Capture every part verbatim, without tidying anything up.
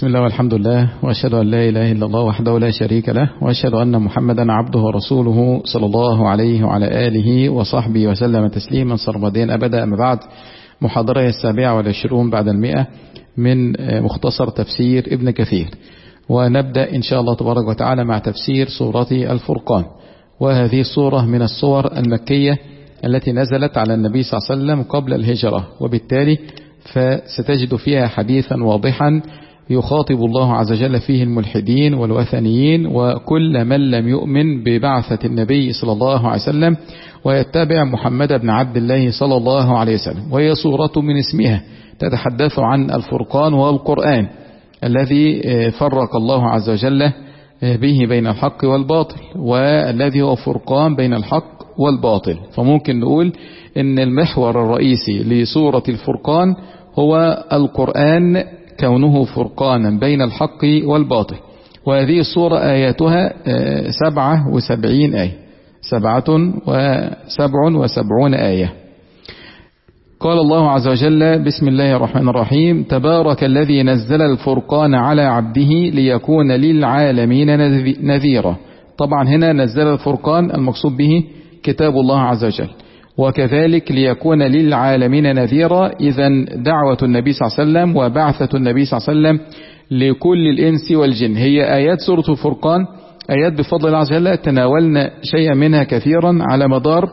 بسم الله والحمد لله، وأشهد أن لا إله إلا الله وحده لا شريك له، وأشهد أن محمدا عبده ورسوله صلى الله عليه وعلى آله وصحبه وسلم تسليما سرمديا أبدا. أما بعد، محاضرة السابعة والعشرون بعد المئة من مختصر تفسير ابن كثير، ونبدأ إن شاء الله تبارك وتعالى مع تفسير سورة الفرقان. وهذه السورة من السور المكية التي نزلت على النبي صلى الله عليه وسلم قبل الهجرة، وبالتالي فستجد فيها حديثا واضحا يخاطب الله عز وجل فيه الملحدين والوثنيين وكل من لم يؤمن ببعثة النبي صلى الله عليه وسلم ويتبع محمد بن عبد الله صلى الله عليه وسلم. وهي سورة من اسمها تتحدث عن الفرقان والقرآن الذي فرق الله عز وجل به بين الحق والباطل، والذي هو فرقان بين الحق والباطل. فممكن نقول ان المحور الرئيسي لسورة الفرقان هو القرآن، كونه فرقانا بين الحق والباطل. وهذه السورة آياتها سبعة وسبعين آية، سبعة وسبع وسبعون آية. قال الله عز وجل: بسم الله الرحمن الرحيم: تبارك الذي نزل الفرقان على عبده ليكون للعالمين نذيرا. طبعا هنا نزل الفرقان المقصود به كتاب الله عز وجل، وكذلك ليكون للعالمين نذيرا. إذن دعوة النبي صلى الله عليه وسلم وبعثة النبي صلى الله عليه وسلم لكل الإنس والجن هي آيات سورة الفرقان، آيات بفضل الله عز وجل تناولنا شيئا منها كثيرا على مدار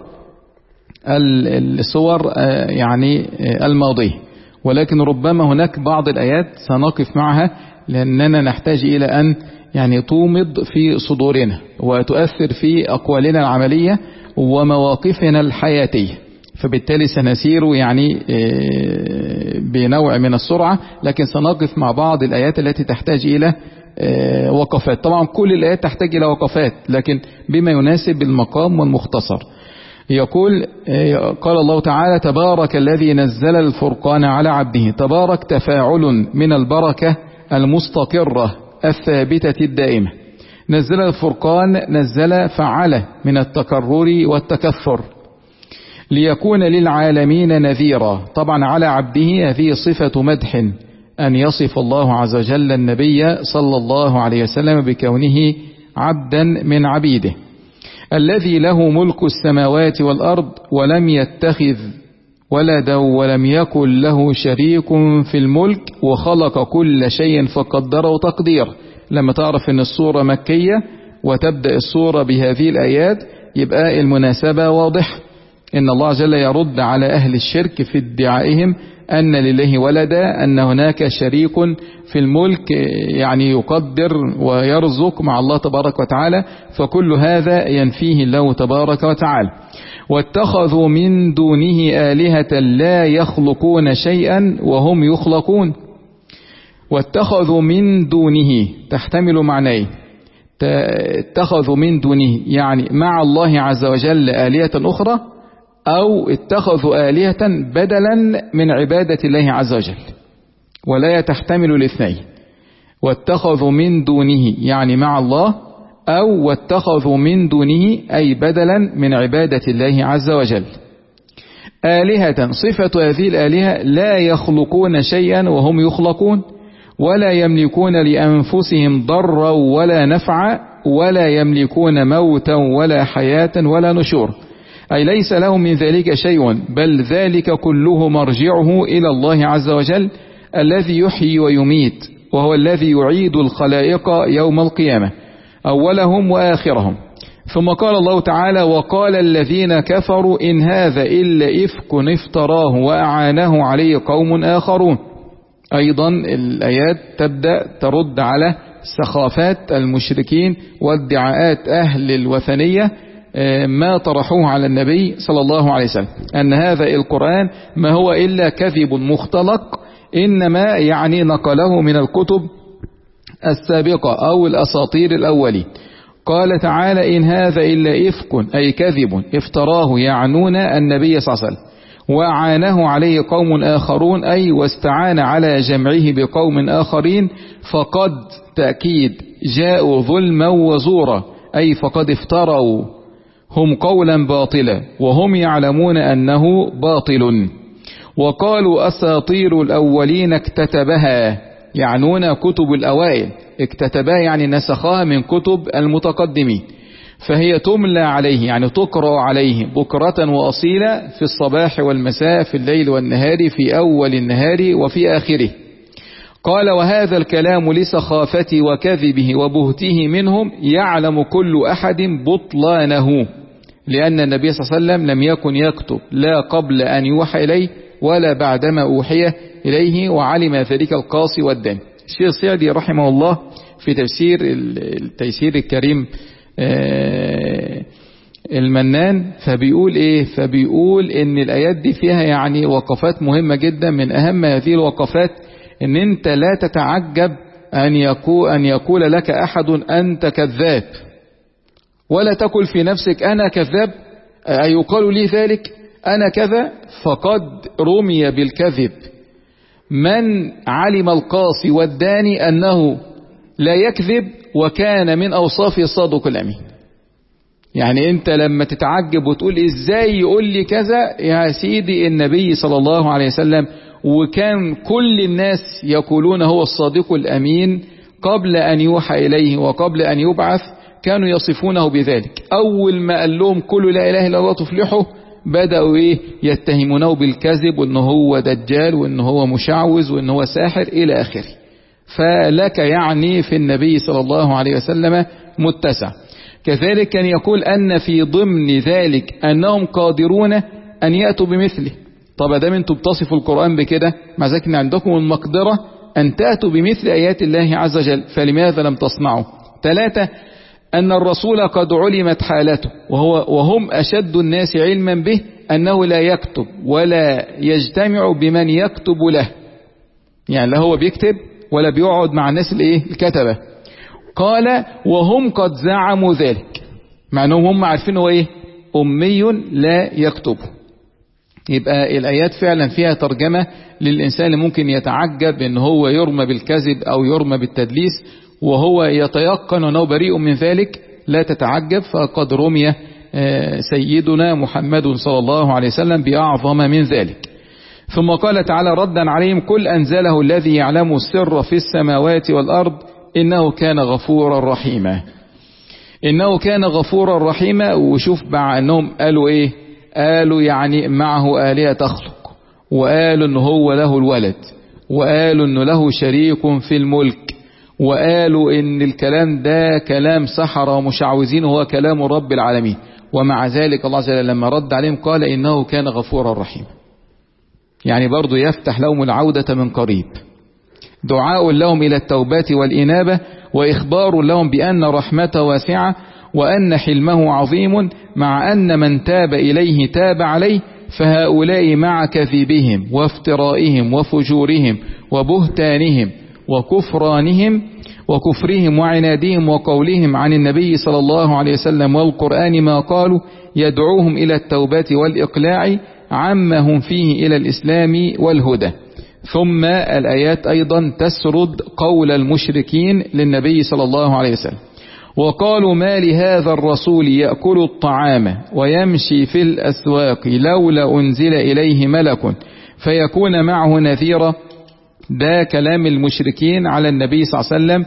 السور يعني الماضية، ولكن ربما هناك بعض الآيات سنقف معها لأننا نحتاج إلى أن يعني تومض في صدورنا وتؤثر في أقوالنا العملية ومواقفنا الحياتية، فبالتالي سنسير يعني بنوع من السرعة، لكن سنقف مع بعض الآيات التي تحتاج إلى وقفات. طبعا كل الآيات تحتاج إلى وقفات، لكن بما يناسب المقام والمختصر. يقول قال الله تعالى: تبارك الذي نزل الفرقان على عبده. تبارك تفاعل من البركة المستقرة الثابتة الدائمة. نزل الفرقان، نزل فعل من التكرر والتكثر. ليكون للعالمين نذيرا. طبعا على عبده هذه صفة مدح، أن يصف الله عز وجل النبي صلى الله عليه وسلم بكونه عبدا من عبيده، الذي له ملك السماوات والأرض ولم يتخذ ولدا ولم يكن له شريك في الملك وخلق كل شيء فقدره تقدير. لما تعرف ان السورة مكية وتبدأ السورة بهذه الآيات يبقى المناسبة واضح، ان الله جل يرد على أهل الشرك في ادعائهم أن لله ولدا، أن هناك شريك في الملك يعني يقدر ويرزق مع الله تبارك وتعالى، فكل هذا ينفيه الله تبارك وتعالى. واتخذوا من دونه آلهة لا يخلقون شيئا وهم يخلقون. واتخذوا من دونه تحتمل معنيه، اتخذوا من دونه يعني مع الله عز وجل آلهة أخرى، أو اتخذوا آلهة بدلا من عبادة الله عز وجل، ولا تحتمل الاثنين. واتخذوا من دونه يعني مع الله، أو واتخذوا من دونه أي بدلا من عبادة الله عز وجل. آلهة صفة هذه الآلهة لا يخلقون شيئا وهم يخلقون، ولا يملكون لأنفسهم ضرا ولا نفعا، ولا يملكون موتا ولا حياة ولا نشور. أي ليس لهم من ذلك شيء، بل ذلك كله مرجعه إلى الله عز وجل الذي يحيي ويميت، وهو الذي يعيد الخلائق يوم القيامة أولهم وآخرهم. ثم قال الله تعالى: وقال الذين كفروا إن هذا إلا إفك افتراه وأعانه عليه قوم آخرون. أيضا الآيات تبدأ ترد على سخافات المشركين وادعاءات أهل الوثنية ما طرحوه على النبي صلى الله عليه وسلم، أن هذا القرآن ما هو إلا كذب مختلق، إنما يعني نقله من الكتب السابقة أو الأساطير الأولين. قال تعالى: إن هذا إلا إفك أي كذب افتراه، يعنون النبي صلى الله عليه وسلم، وعانه عليه قوم آخرون أي واستعان على جمعه بقوم آخرين، فقد تأكيد جاءوا ظلما وزورا أي فقد افتروا هم قولا باطلا وهم يعلمون أنه باطل. وقالوا أساطير الأولين اكتتبها يعنون كتب الأوائل، اكتتبا يعني نسخها من كتب المتقدمين، فهي تملى عليه يعني تقرأ عليه بكرة وأصيلا في الصباح والمساء، في الليل والنهار، في أول النهار وفي آخره. قال وهذا الكلام لسخافته وكذبه وبهته منهم يعلم كل أحد بطلانه، لأن النبي صلى الله عليه وسلم لم يكن يكتب لا قبل أن يوحى إليه ولا بعدما أوحي إليه، وعلم ذلك القاصي والداني. الشيخ السعدي رحمه الله في تفسير التيسير الكريم المنان فبيقول إيه؟ فبيقول إن الآيات دي فيها يعني وقفات مهمة جدا. من أهم هذه الوقفات إن أنت لا تتعجب أن يقول, أن يقول لك أحد أنت كذاب، ولا تقل في نفسك أنا كذاب، أيقال لي ذلك أنا كذا، فقد رمي بالكذب من علم القاصي والداني أنه لا يكذب وكان من أوصافه الصادق الأمين. يعني أنت لما تتعجب وتقول إزاي يقول لي كذا، يا سيدي النبي صلى الله عليه وسلم وكان كل الناس يقولون هو الصادق الأمين قبل أن يوحى إليه وقبل أن يبعث، كانوا يصفونه بذلك. أول ما قال لهم كل لا إله إلا الله تفلحوا، بدأوا إيه؟ يتهمونه بالكذب، وإنه هو دجال، وإنه هو مشعوذ، وإنه هو ساحر إلى آخره. فلك يعني في النبي صلى الله عليه وسلم متسع. كذلك كان يقول أن في ضمن ذلك أنهم قادرون أن يأتوا بمثله. طب دام انتم بتصفوا القرآن بكده، مع ذلك ان عندكم المقدرة أن تأتوا بمثل آيات الله عز وجل، فلماذا لم تصنعوا؟ ثلاثة، أن الرسول قد علمت حالته وهو وهم أشد الناس علما به أنه لا يكتب ولا يجتمع بمن يكتب له، يعني لا هو بيكتب ولا بيقعد مع الناس الايه الكتبة. قال وهم قد زعموا ذلك، مع أنهم هم عارفين هو ايه أمي لا يكتب. يبقى الآيات فعلا فيها ترجمة للإنسان اللي ممكن يتعجب ان هو يرمى بالكذب أو يرمى بالتدليس وهو يتيقن أنه بريء من ذلك. لا تتعجب، فقد رمي سيدنا محمد صلى الله عليه وسلم بأعظم من ذلك. ثم قال تعالى ردا عليهم قل أنزله الذي يعلم السر في السماوات والأرض إنه كان غفورا رحيما. إنه كان غفورا رحيما. وشوف مع أنهم قالوا إيه؟ قالوا يعني معه آلهة تخلق، وقالوا أنه هو له الولد، وقالوا أنه له شريك في الملك، وقالوا ان الكلام ده كلام سحرة ومشعوذين وهو كلام رب العالمين. ومع ذلك الله عز وجل لما رد عليهم قال انه كان غفورا رحيما، يعني برضو يفتح لهم العودة من قريب. دعاء لهم الى التوبة والانابة، واخبار لهم بان رحمته واسعة وان حلمه عظيم، مع ان من تاب اليه تاب عليه. فهؤلاء مع كذبهم وافترائهم وفجورهم وبهتانهم وكفرانهم وكفرهم وعنادهم وقولهم عن النبي صلى الله عليه وسلم والقرآن ما قالوا يدعوهم إلى التوبة والإقلاع عما هم فيه إلى الإسلام والهدى. ثم الآيات أيضا تسرد قول المشركين للنبي صلى الله عليه وسلم وقالوا ما لهذا الرسول يأكل الطعام ويمشي في الأسواق لولا أنزل إليه ملك فيكون معه نذيرا. ده كلام المشركين على النبي صلى الله عليه وسلم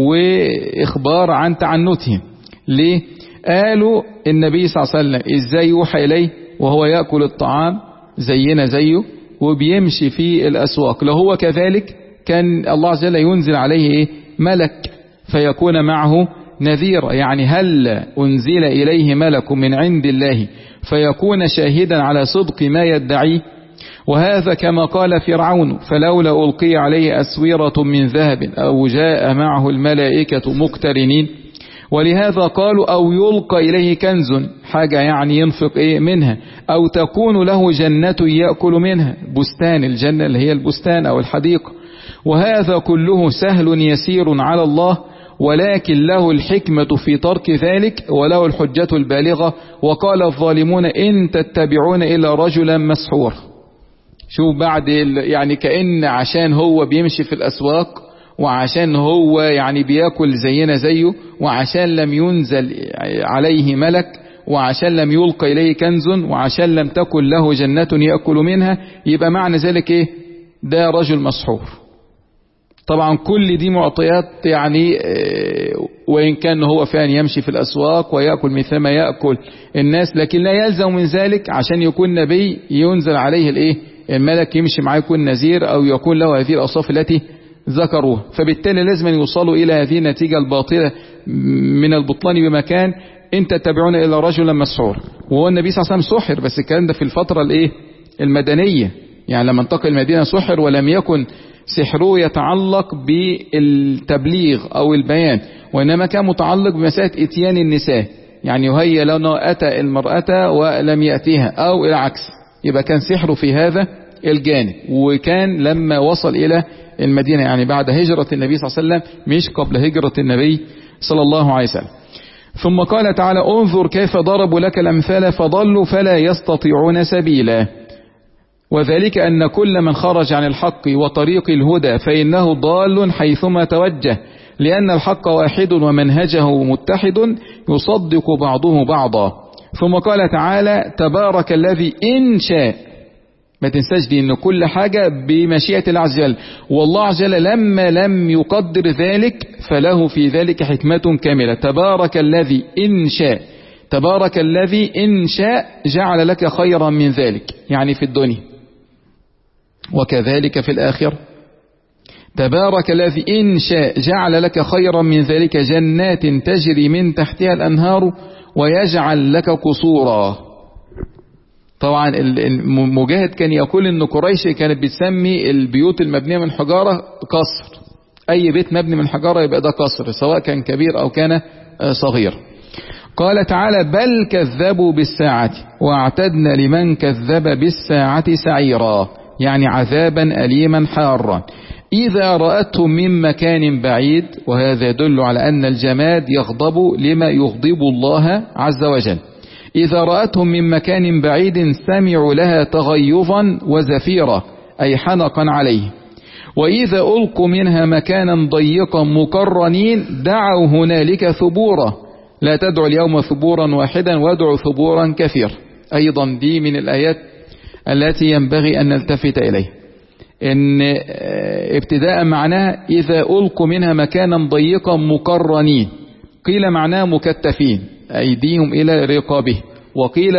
وإخبار عن تعنتهم. ليه؟ قالوا النبي صلى الله عليه وسلم إزاي يوحى إليه وهو يأكل الطعام زينا زيه وبيمشي في الأسواق؟ لو هو كذلك كان الله عز وجل ينزل عليه إيه؟ ملك فيكون معه نذيرا. يعني هل أنزل إليه ملك من عند الله فيكون شاهدا على صدق ما يدعيه؟ وهذا كما قال فرعون فلولا ألقي عليه أسويرة من ذهب أو جاء معه الملائكة مقترنين. ولهذا قالوا أو يلقى إليه كنز، حاجة يعني ينفق إيه منها، أو تكون له جنة يأكل منها، بستان، الجنة اللي هي البستان أو الحديقة. وهذا كله سهل يسير على الله، ولكن له الحكمة في ترك ذلك وله الحجة البالغة. وقال الظالمون إن تتبعون إلا رجلا مسحور. شوف بعد يعني كأن عشان هو بيمشي في الأسواق وعشان هو يعني بياكل زينا زيه وعشان لم ينزل عليه ملك وعشان لم يلقى إليه كنز وعشان لم تكن له جنة يأكل منها، يبقى معنى ذلك إيه؟ ده رجل مسحور. طبعا كل دي معطيات يعني وإن كان هو فعلا يمشي في الأسواق ويأكل مثل ما يأكل الناس، لكن لا يلزم من ذلك عشان يكون نبي ينزل عليه الايه الملك يمشي معاه يكون نذير أو يكون له هذه الأوصاف التي ذكروها. فبالتالي لازم يوصلوا إلى هذه النتيجة الباطلة من البطلان بمكان انت تتبعون إلى رجلا مسحور. وهو النبي صلى الله عليه وسلم سحر، بس الكلام ده في الفترة الايه المدنية، يعني لما انتقل المدينة سحر، ولم يكن سحره يتعلق بالتبليغ أو البيان، وإنما كان متعلق بمسألة إتيان النساء، يعني يهيأ لأنه أتى المرأة ولم يأتيها أو العكس، يبقى كان سحره في هذا الجانب. وكان لما وصل إلى المدينة يعني بعد هجرة النبي صلى الله عليه وسلم، مش قبل هجرة النبي صلى الله عليه وسلم. ثم قال تعالى: انظر كيف ضربوا لك الأمثال فضلوا فلا يستطيعون سبيلا. وذلك أن كل من خرج عن الحق وطريق الهدى فإنه ضال حيثما توجه، لأن الحق واحد ومنهجه متحد يصدق بعضه بعضا. ثم قال تعالى: تبارك الذي إن شاء. ما تنساش دي ان كل حاجة بمشيئة الله عز وجل، والله عز وجل لما لم يقدر ذلك فله في ذلك حكمة كاملة. تبارك الذي إن شاء، تبارك الذي إن شاء جعل لك خيرا من ذلك، يعني في الدنيا وكذلك في الآخرة. تبارك الذي إن شاء جعل لك خيرا من ذلك جنات تجري من تحتها الأنهار ويجعل لك قصورا. طبعا المجاهد كان يقول ان قريش كانت بتسمي البيوت المبنية من حجارة قصر، اي بيت مبني من حجارة يبقى ده قصر، سواء كان كبير او كان صغير. قال تعالى: بل كذبوا بالساعة واعتدنا لمن كذب بالساعة سعيرا، يعني عذابا أليما حارا. إذا رأتهم من مكان بعيد، وهذا يدل على أن الجماد يغضب لما يغضب الله عز وجل. إذا رأتهم من مكان بعيد سمعوا لها تغيظا وزفيرا، أي حنقا عليه. وإذا ألقوا منها مكانا ضيقا مقرنين دعوا هنالك ثبورا، لا تدعوا اليوم ثبورا واحدا وادعوا ثبورا كثير. أيضا دي من الآيات التي ينبغي أن نلتفت إليه، إن ابتداء معناها إذا ألقوا منها مكانا ضيقا مقرنين، قيل معناه مكتفين أيديهم إلى رقابه، وقيل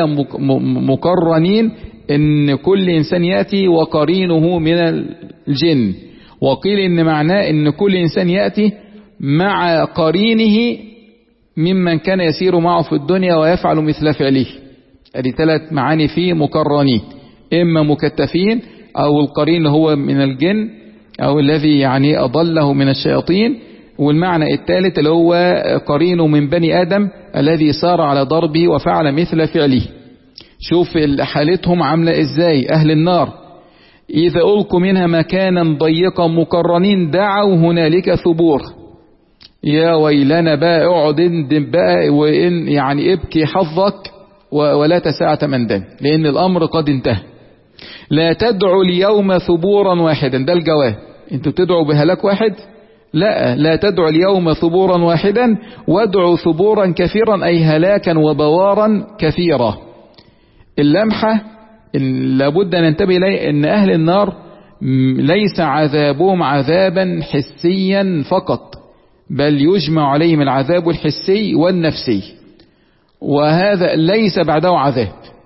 مقرنين إن كل إنسان يأتي وقرينه من الجن، وقيل إن معناه إن كل إنسان يأتي مع قرينه ممن كان يسير معه في الدنيا ويفعل مثل فعله. هذه ثلاث معاني فيه مقرنين، إما مكتفين أو القرين هو من الجن أو الذي يعني أضله من الشياطين، والمعنى الثالث اللي هو قرينه من بني آدم الذي سار على ضربه وفعل مثل فعله. شوف حالتهم عاملة إزاي أهل النار. إذا ألقوا منها مكانا ضيقا مقرنين دعوا هنالك ثبور، يا ويلنا بقى اقعد اندم بقى وإن يعني ابكي حظك ولا تساعة من دم، لأن الأمر قد انتهى. لا تدعوا اليوم ثبورا واحدا، ده الجواب. انتوا بتدعوا بهلاك واحد؟ لا، لا تدعوا اليوم ثبورا واحدا وادعوا ثبورا كثيرا، أي هلاكا وبوارا كثيرا. اللمحة لابد أن ننتبه إليه أن أهل النار ليس عذابهم عذابا حسيا فقط، بل يجمع عليهم العذاب الحسي والنفسي، وهذا ليس بعده عذاب،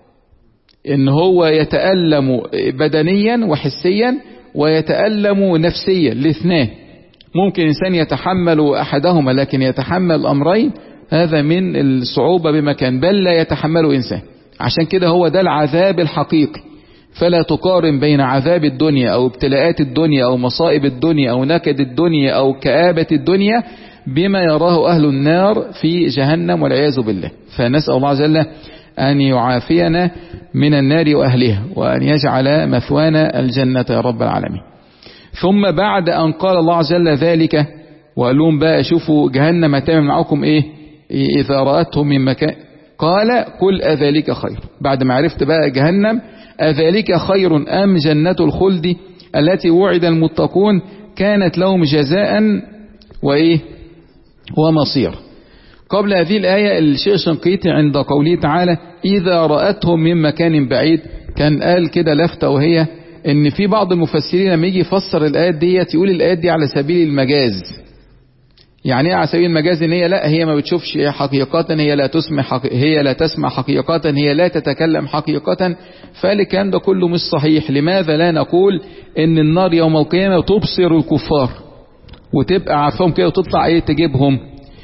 إن هو يتألم بدنيا وحسيا ويتألم نفسيا الاثنين. ممكن إنسان يتحمل أحدهما لكن يتحمل الأمرين، هذا من الصعوبة بمكان، بل لا يتحمل إنسان. عشان كده هو ده العذاب الحقيقي. فلا تقارن بين عذاب الدنيا أو ابتلاءات الدنيا أو مصائب الدنيا أو نكد الدنيا أو كآبة الدنيا بما يراه أهل النار في جهنم والعياذ بالله. فنسأل الله عز وجل أن يعافينا من النار وأهلها، وأن يجعل مثوانا الجنة يا رب العالمين. ثم بعد أن قال الله عز وجل ذلك وقال لهم بقى شوفوا جهنم هتعمل معكم إيه إذا رأتهم من مكان، قال قل أذلك خير. بعد ما عرفت بقى جهنم، أذلك خير أم جنة الخلد التي وعد المتقون كانت لهم جزاء وإيه ومصير. قبل هذه الآية الشيخ الشنقيطي عند قوله تعالى إذا رأتهم من مكان بعيد كان قال كده لفتة، وهي ان في بعض المفسرين لما يجي يفسر الآيات دي يقول الآيات دي على سبيل المجاز. يعني ايه على سبيل المجاز؟ ان هي لا، هي ما بتشوفش حقيقة، هي لا تسمع حق... هي لا تسمع حقيقة، هي لا تتكلم حقيقة. فالكلام ده كله مش صحيح. لماذا لا نقول ان النار يوم القيامة تبصر الكفار وتبقى عارفهم كده وتطلع ايه تجيبهم،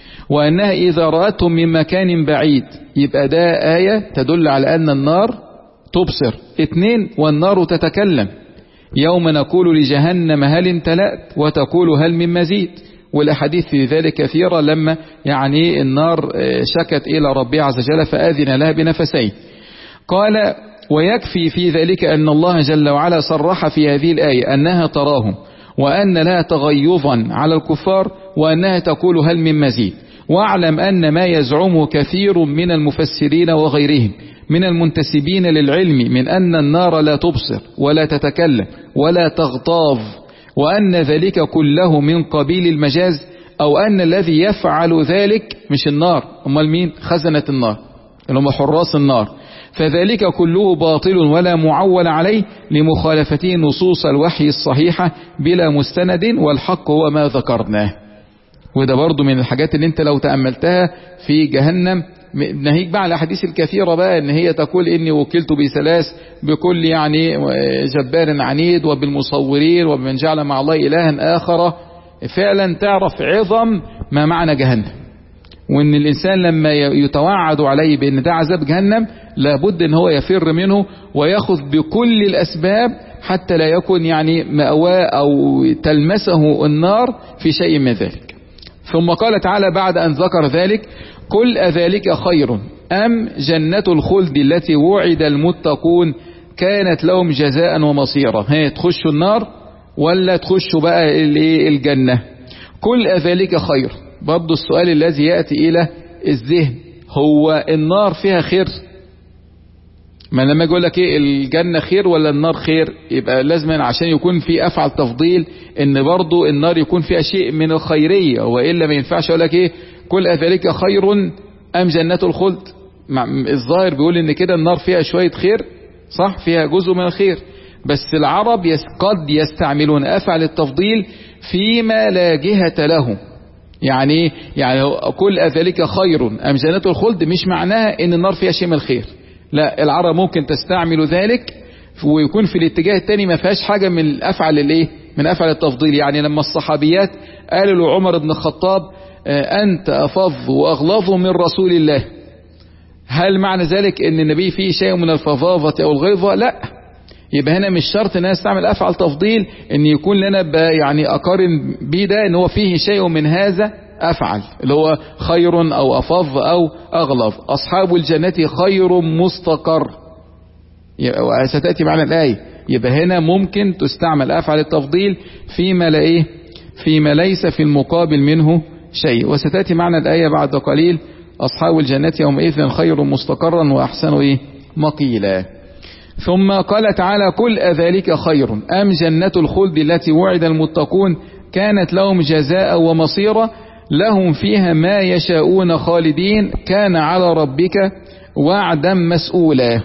وانها اذا رأتهم من مكان بعيد، يبقى ده آية تدل على ان النار تبصر. اتنين، والنار تتكلم، يوم نقول لجهنم هل امتلأت وتقول هل من مزيد. والأحاديث في ذلك كثيرة، لما يعني النار شكت إلى ربها عز وجل فآذن لها بنفسين. قال ويكفي في ذلك أن الله جل وعلا صرح في هذه الآية أنها تراهم، وأن لها تغيظا على الكفار، وأنها تقول هل من مزيد. واعلم أن ما يزعمه كثير من المفسرين وغيرهم من المنتسبين للعلم من أن النار لا تبصر ولا تتكلم ولا تغتاظ، وأن ذلك كله من قبيل المجاز، أو أن الذي يفعل ذلك مش النار، أمال مين؟ خزنة النار اللي هم حراس النار. فذلك كله باطل ولا معول عليه لمخالفته نصوص الوحي الصحيحة بلا مستند، والحق هو ما ذكرناه. وده برضو من الحاجات اللي انت لو تأملتها في جهنم، ناهيك بقى على الأحاديث الكثيرة بقى ان هي تقول اني وكلت بثلاث، بكل يعني جبار عنيد، وبالمصورين، وبمن جعل مع الله إلها آخر. فعلا تعرف عظم ما معنى جهنم، وان الانسان لما يتوعد عليه بان ده عذاب جهنم لابد ان هو يفر منه وياخذ بكل الاسباب حتى لا يكون يعني مأواه او تلمسه النار في شيء من ذلك. ثم قال تعالى بعد ان ذكر ذلك قل أذلك خير أم جنة الخلد التي وعد المتقون كانت لهم جزاء ومصيرا. هي تخشوا النار ولا تخشوا بقى الجنة؟ قل أذلك خير. برضو السؤال الذي يأتي إلى الذهن، هو النار فيها خير؟ ما لما يقول لك ايه الجنة خير ولا النار خير، يبقى لازم عشان يكون في افعل تفضيل ان برضو النار يكون فيها شيء من الخيرية، وإلا ما ينفعش اقول لك ايه كل أذلك خير أم جنة الخلد. الظاهر بيقول ان كده النار فيها شوية خير، صح، فيها جزء من الخير، بس العرب قد يستعملون افعل التفضيل فيما لا جهة له. يعني يعني كل أذلك خير أم جنة الخلد مش معناها ان النار فيها شيء من الخير، لا، العرب ممكن تستعمل ذلك ويكون في الاتجاه الثاني ما فيهاش حاجة من الافعل الايه من افعل التفضيل. يعني لما الصحابيات قالوا لعمر بن الخطاب أنت أفظ وأغلظ من رسول الله، هل معنى ذلك أن النبي فيه شيء من الفظاظة أو الغلظة؟ لا. يبقى هنا مش شرط أن نستعمل أفعل تفضيل أن يكون لنا يعني أقارن بيه ده أن هو فيه شيء من هذا أفعل اللي هو خير أو أفظ أو أغلظ. أصحاب الجنة خير مستقر، وستأتي معنا الآية. يبقى هنا ممكن تستعمل أفعل التفضيل فيما لا إيه فيما ليس في المقابل منه شيء، وستأتي معنا الآية بعد قليل أصحاب الجنة يومئذ خير مستقرا وأحسن إيه مقيلا. ثم قال تعالى قل أذلك خير أم جنة الخلد التي وعد المتقون كانت لهم جزاء ومصيرا لهم فيها ما يشاءون خالدين كان على ربك وعدا مسؤولا.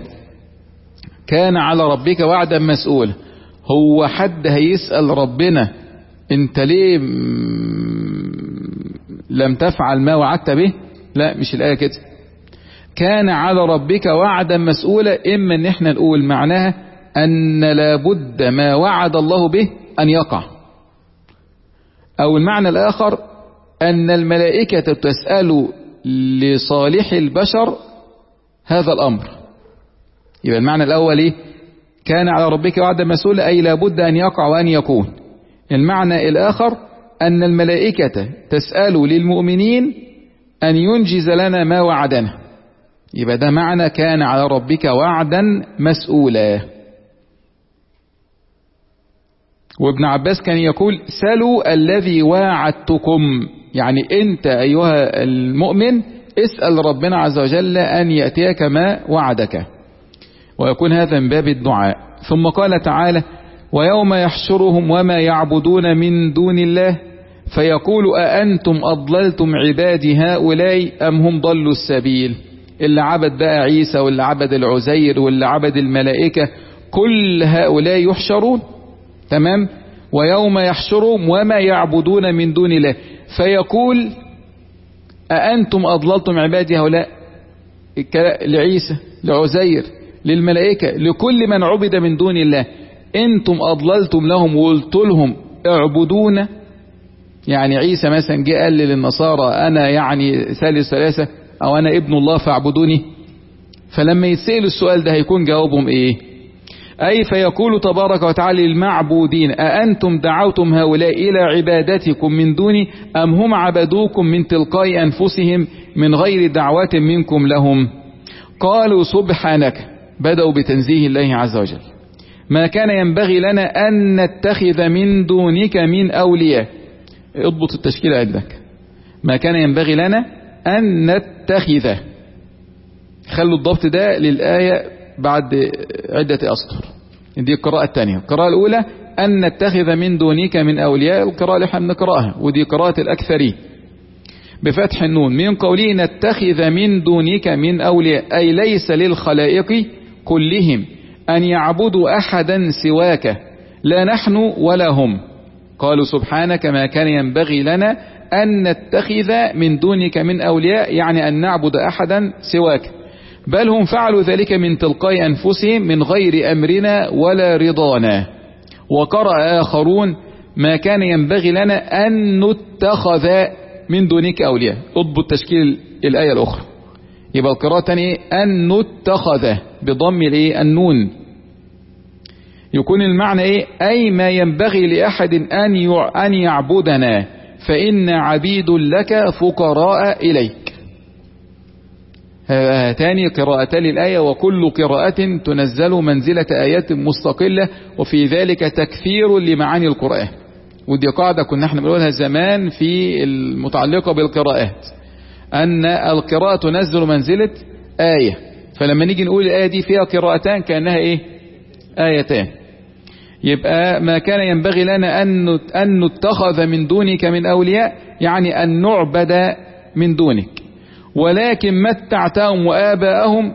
كان على ربك وعدا مسؤولا. هو حد هيسأل ربنا انت ليه لم تفعل ما وعدت به؟ لا، مش الآية كده. كان على ربك وعدا مسؤولا، إما ان احنا نقول معناها أن لابد ما وعد الله به أن يقع، أو المعنى الآخر أن الملائكة تسأل لصالح البشر هذا الأمر. يبقى المعنى الأول إيه؟ كان على ربك وعدا مسؤولا، أي لابد أن يقع وأن يكون. المعنى الآخر أن الملائكة تسأل للمؤمنين أن ينجز لنا ما وعدنا. يبقى ده معنى كان على ربك وعدا مسؤولا. وابن عباس كان يقول سلوا الذي واعدتكم، يعني أنت أيها المؤمن اسأل ربنا عز وجل أن يأتيك ما وعدك، ويكون هذا من باب الدعاء. ثم قال تعالى ويوم يحشرهم وما يعبدون من دون الله فيقول أأنتم أضللتم عبادي هؤلاء أم هم ضلوا السبيل. اللي عبد بقى عيسى واللي عبد العزير واللي عبد الملائكة كل هؤلاء يحشرون، تمام، ويوم يحشرهم وما يعبدون من دون الله فيقول أأنتم أضللتم عبادي هؤلاء، لعيسى، لعزير، للملائكة، لكل من عبد من دون الله، انتم أضللتم لهم وقلت لهم اعبدون. يعني عيسى مثلا جه قال للنصارى أنا يعني ثالث ثلاثة أو أنا ابن الله فاعبدوني، فلما يتسأل السؤال ده هيكون جوابهم إيه؟ أي فيقول تبارك وتعالى للمعبودين أأنتم دعوتم هؤلاء إلى عبادتكم من دوني أم هم عبدوكم من تلقاء أنفسهم من غير دعوة منكم لهم؟ قالوا سبحانك، بدأوا بتنزيه الله عز وجل، ما كان ينبغي لنا أن نتخذ من دونك من أولياء. اضبط التشكيل عندك، ما كان ينبغي لنا أن نتخذ، خلوا الضبط ده للآية بعد عدة أسطر. دي القراءة الثانية. القراءة الأولى أن نتخذ من دونك من أولياء، القراءة اللي احنا بنقراها ودي قراءة الأكثرين بفتح النون، من قوله نتخذ من دونك من أولياء، أي ليس للخلائق كلهم أن يعبدوا أحدا سواك، لا نحن ولا هم. قالوا سبحانك ما كان ينبغي لنا أن نتخذ من دونك من أولياء، يعني أن نعبد أحدا سواك، بل هم فعلوا ذلك من تلقاء أنفسهم من غير أمرنا ولا رضانا. وقرأ آخرون ما كان ينبغي لنا أن نتخذ من دونك أولياء. اضبط تشكيل الآية الأخرى، يبقى القراءة الثانية أن نتخذ بضم الايه النون، يكون المعنى ايه؟ أي ما ينبغي لأحد أن أن يعبدنا فإن عبيد لك فقراء إليك. هاتان قراءتان للآية، وكل قراءة تنزل منزلة آيات مستقلة، وفي ذلك تكثير لمعاني القرآن. ودي قاعدة كنا احنا بنقولها زمان في المتعلقة بالقراءات، أن القراءة تنزل منزلة آية، فلما نيجي نقول الآية دي فيها قراءتان كأنها ايه؟ آيتان. يبقى ما كان ينبغي لنا أن نتخذ من دونك من أولياء، يعني أن نعبد من دونك، ولكن متعتهم وآباءهم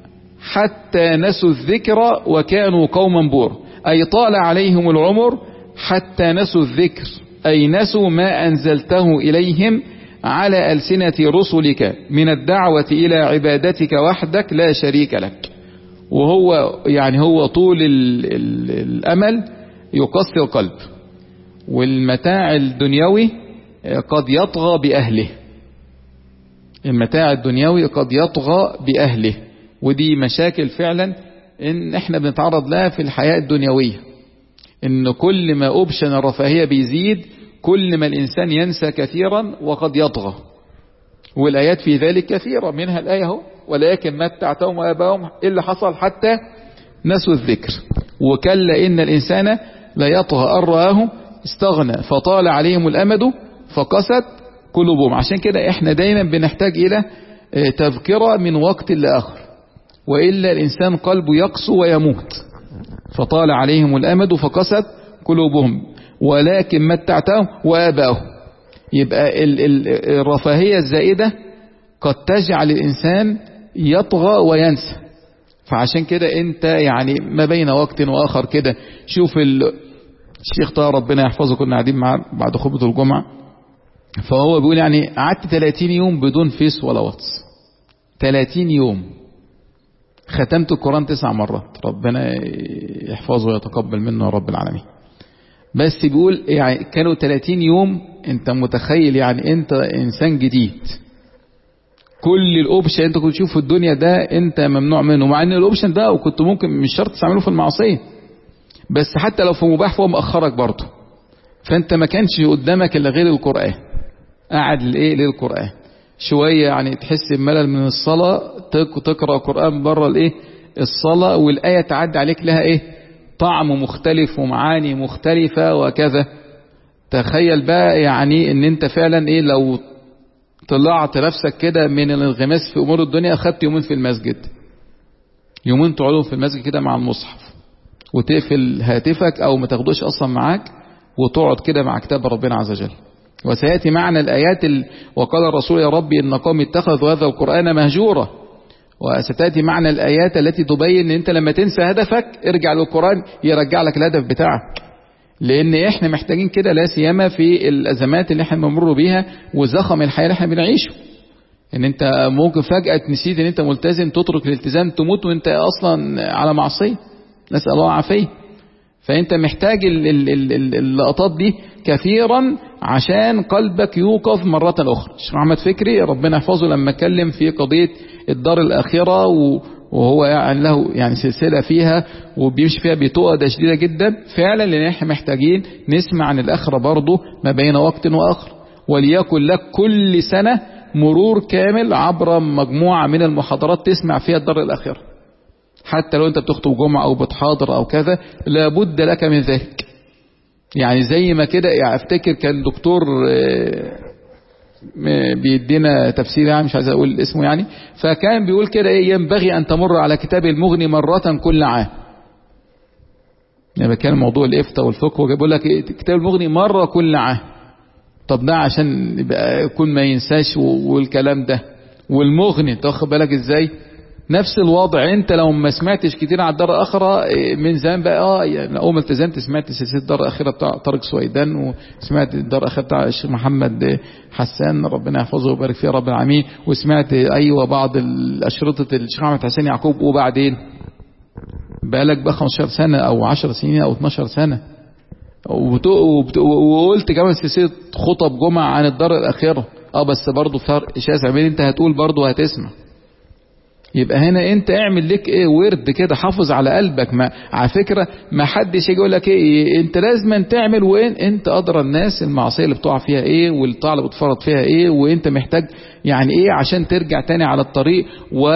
حتى نسوا الذكر وكانوا قوما بورا، أي طال عليهم العمر حتى نسوا الذكر، أي نسوا ما أنزلته إليهم على ألسنة رسلك من الدعوة إلى عبادتك وحدك لا شريك لك. وهو يعني هو طول ال ال الأمل يقسي القلب، والمتاع الدنيوي قد يطغى بأهله، المتاع الدنيوي قد يطغى بأهله، ودي مشاكل فعلا ان احنا بنتعرض لها في الحياة الدنيوية، ان كل ما أوبشن الرفاهية بيزيد كل ما الإنسان ينسى كثيرا وقد يطغى. والآيات في ذلك كثيرة، منها الآية هو ولكن متعتهم وآباهم اللي حصل حتى نسوا الذكر. وكلا إن الإنسان لا يطغى أن رآه استغنى فطال عليهم الأمد فقست قلوبهم. عشان كده احنا دايما بنحتاج إلى تذكرة من وقت لآخر، وإلا الإنسان قلبه يقسو ويموت. فطال عليهم الأمد فقست قلوبهم ولكن متعتهم وآباهم. يبقى الرفاهية الزائدة قد تجعل الإنسان يطغى وينسى. فعشان كده انت يعني ما بين وقت وآخر كده شوف الشيخ طه ربنا يحفظه، كنا قاعدين معاه بعد خطبة الجمعة، فهو بيقول يعني قعدت ثلاثين يوم بدون فيس ولا واتس، ثلاثين يوم ختمت القرآن تسع مرات، ربنا يحفظه ويتقبل منه يا رب العالمين. بس بيقول يعني كانوا ثلاثين يوم، انت متخيل يعني انت انسان جديد، كل الاوبشن انت كنت تشوفه في الدنيا ده انت ممنوع منه، مع ان الاوبشن ده وكنت ممكن مش شرط تعمله في المعصية، بس حتى لو في مباح فهو مأخرك برضه. فانت ما كانش قدامك الا غير القرآن، قاعد للايه للقرآن شوية، يعني تحس بملل من الصلاة تقرأ قرآن بره الايه الصلاة، والآية تعدي عليك لها ايه طعم مختلف ومعاني مختلفة وكذا. تخيل بقى يعني ان انت فعلا ايه لو طلعت نفسك كده من الانغماس في امور الدنيا، اخدت يومين في المسجد، يومين تقعدوا في المسجد كده مع المصحف وتقفل هاتفك او ما تاخدوش اصلا معاك وتقعد كده مع كتاب ربنا عز وجل. وسيأتي معنى الآيات ال... وقال الرسول يا ربي إن قومي اتخذوا هذا القرآن مهجورا، وستأتي معنى الآيات التي تبين ان انت لما تنسى هدفك ارجع للقرآن يرجع لك الهدف بتاعك. لان احنا محتاجين كده، لا سيما في الازمات اللي احنا بنمر بيها وزخم الحياة اللي احنا بنعيشه، ان انت ممكن فجأة نسيت ان انت ملتزم، تترك الالتزام، تموت وانت اصلا على معصية، نسأل الله العافية. فانت محتاج اللقطات دي كثيرا عشان قلبك يوقظ مرة اخرى. الشيخ محمد فكري ربنا يحفظه لما اتكلم في قضية الدار الاخرة، وهو يعني له يعني سلسلة فيها وبيمشي فيها بطرق شديدة جدا فعلا، لان احنا محتاجين نسمع عن الاخرة برضه ما بين وقت واخر. وليكن لك كل سنة مرور كامل عبر مجموعة من المحاضرات تسمع فيها الدار الاخرة، حتى لو انت بتخطب جمعة او بتحاضر او كذا، لابد لك من ذلك. يعني زي ما كده يعني افتكر كان دكتور بيدينا تفسير، يعني مش عايز اقول اسمه يعني، فكان بيقول كده ايه، ينبغي ان تمر على كتاب المغني مرة كل عام. يعني كان موضوع الافتاء والفقه، وبيقول لك إيه كتاب المغني مرة كل عام. طب ده عشان يبقى يكون ما ينساش والكلام ده. والمغني تاخد بالك ازاي نفس الوضع، انت لو ما سمعتش كتير على الدار الاخره من زمان بقى، اه يعني اول ما التزمت سمعت سلسله الدار الاخره بتاع طارق سويدان، وسمعت الدار الاخره بتاع الشيخ محمد حسان ربنا يحفظه ويبارك فيه رب العالمين، وسمعت ايوه بعض الاشرطه الشيخ محمد حسين يعقوب، وبعدين بقالك بقى خمستاشر سنه او عشر سنين او اتناشر سنه، وقلت كمان سلسله خطب جمعه عن الدار الاخره، اه بس برضه فرق شاسع بين انت هتقول برضه هتسمع. يبقى هنا انت اعمل لك ايه ورد كده، حافظ على قلبك. ما على فكرة ما حدش يجي يقول لك ايه انت لازم تعمل، وين انت ادرى الناس المعصية اللي بتقع فيها ايه، والطاعة اللي بتفرط فيها ايه، وانت محتاج يعني ايه عشان ترجع تاني على الطريق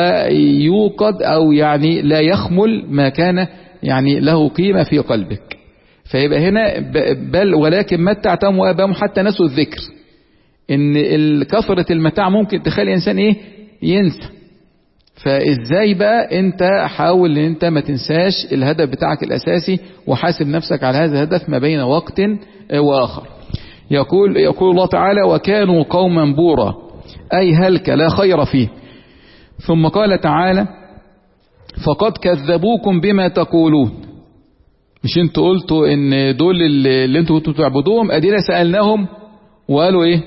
ويوقد او يعني لا يخمل ما كان يعني له قيمة في قلبك. فيبقى هنا بل ولكن متعتهم واباهم حتى نسوا الذكر، ان كثرة المتاع ممكن تخلي الانسان ايه ينسى. فازاي بقى انت حاول ان انت ما تنساش الهدف بتاعك الاساسي، وحاسب نفسك على هذا الهدف ما بين وقت واخر. يقول يقول الله تعالى وكانوا قوما بورا اي هلك لا خير فيه. ثم قال تعالى فقد كذبوكم بما تقولون. مش انتوا قلتوا ان دول اللي انتوا كنتوا تعبدوهم، ادينا سألناهم وقالوا ايه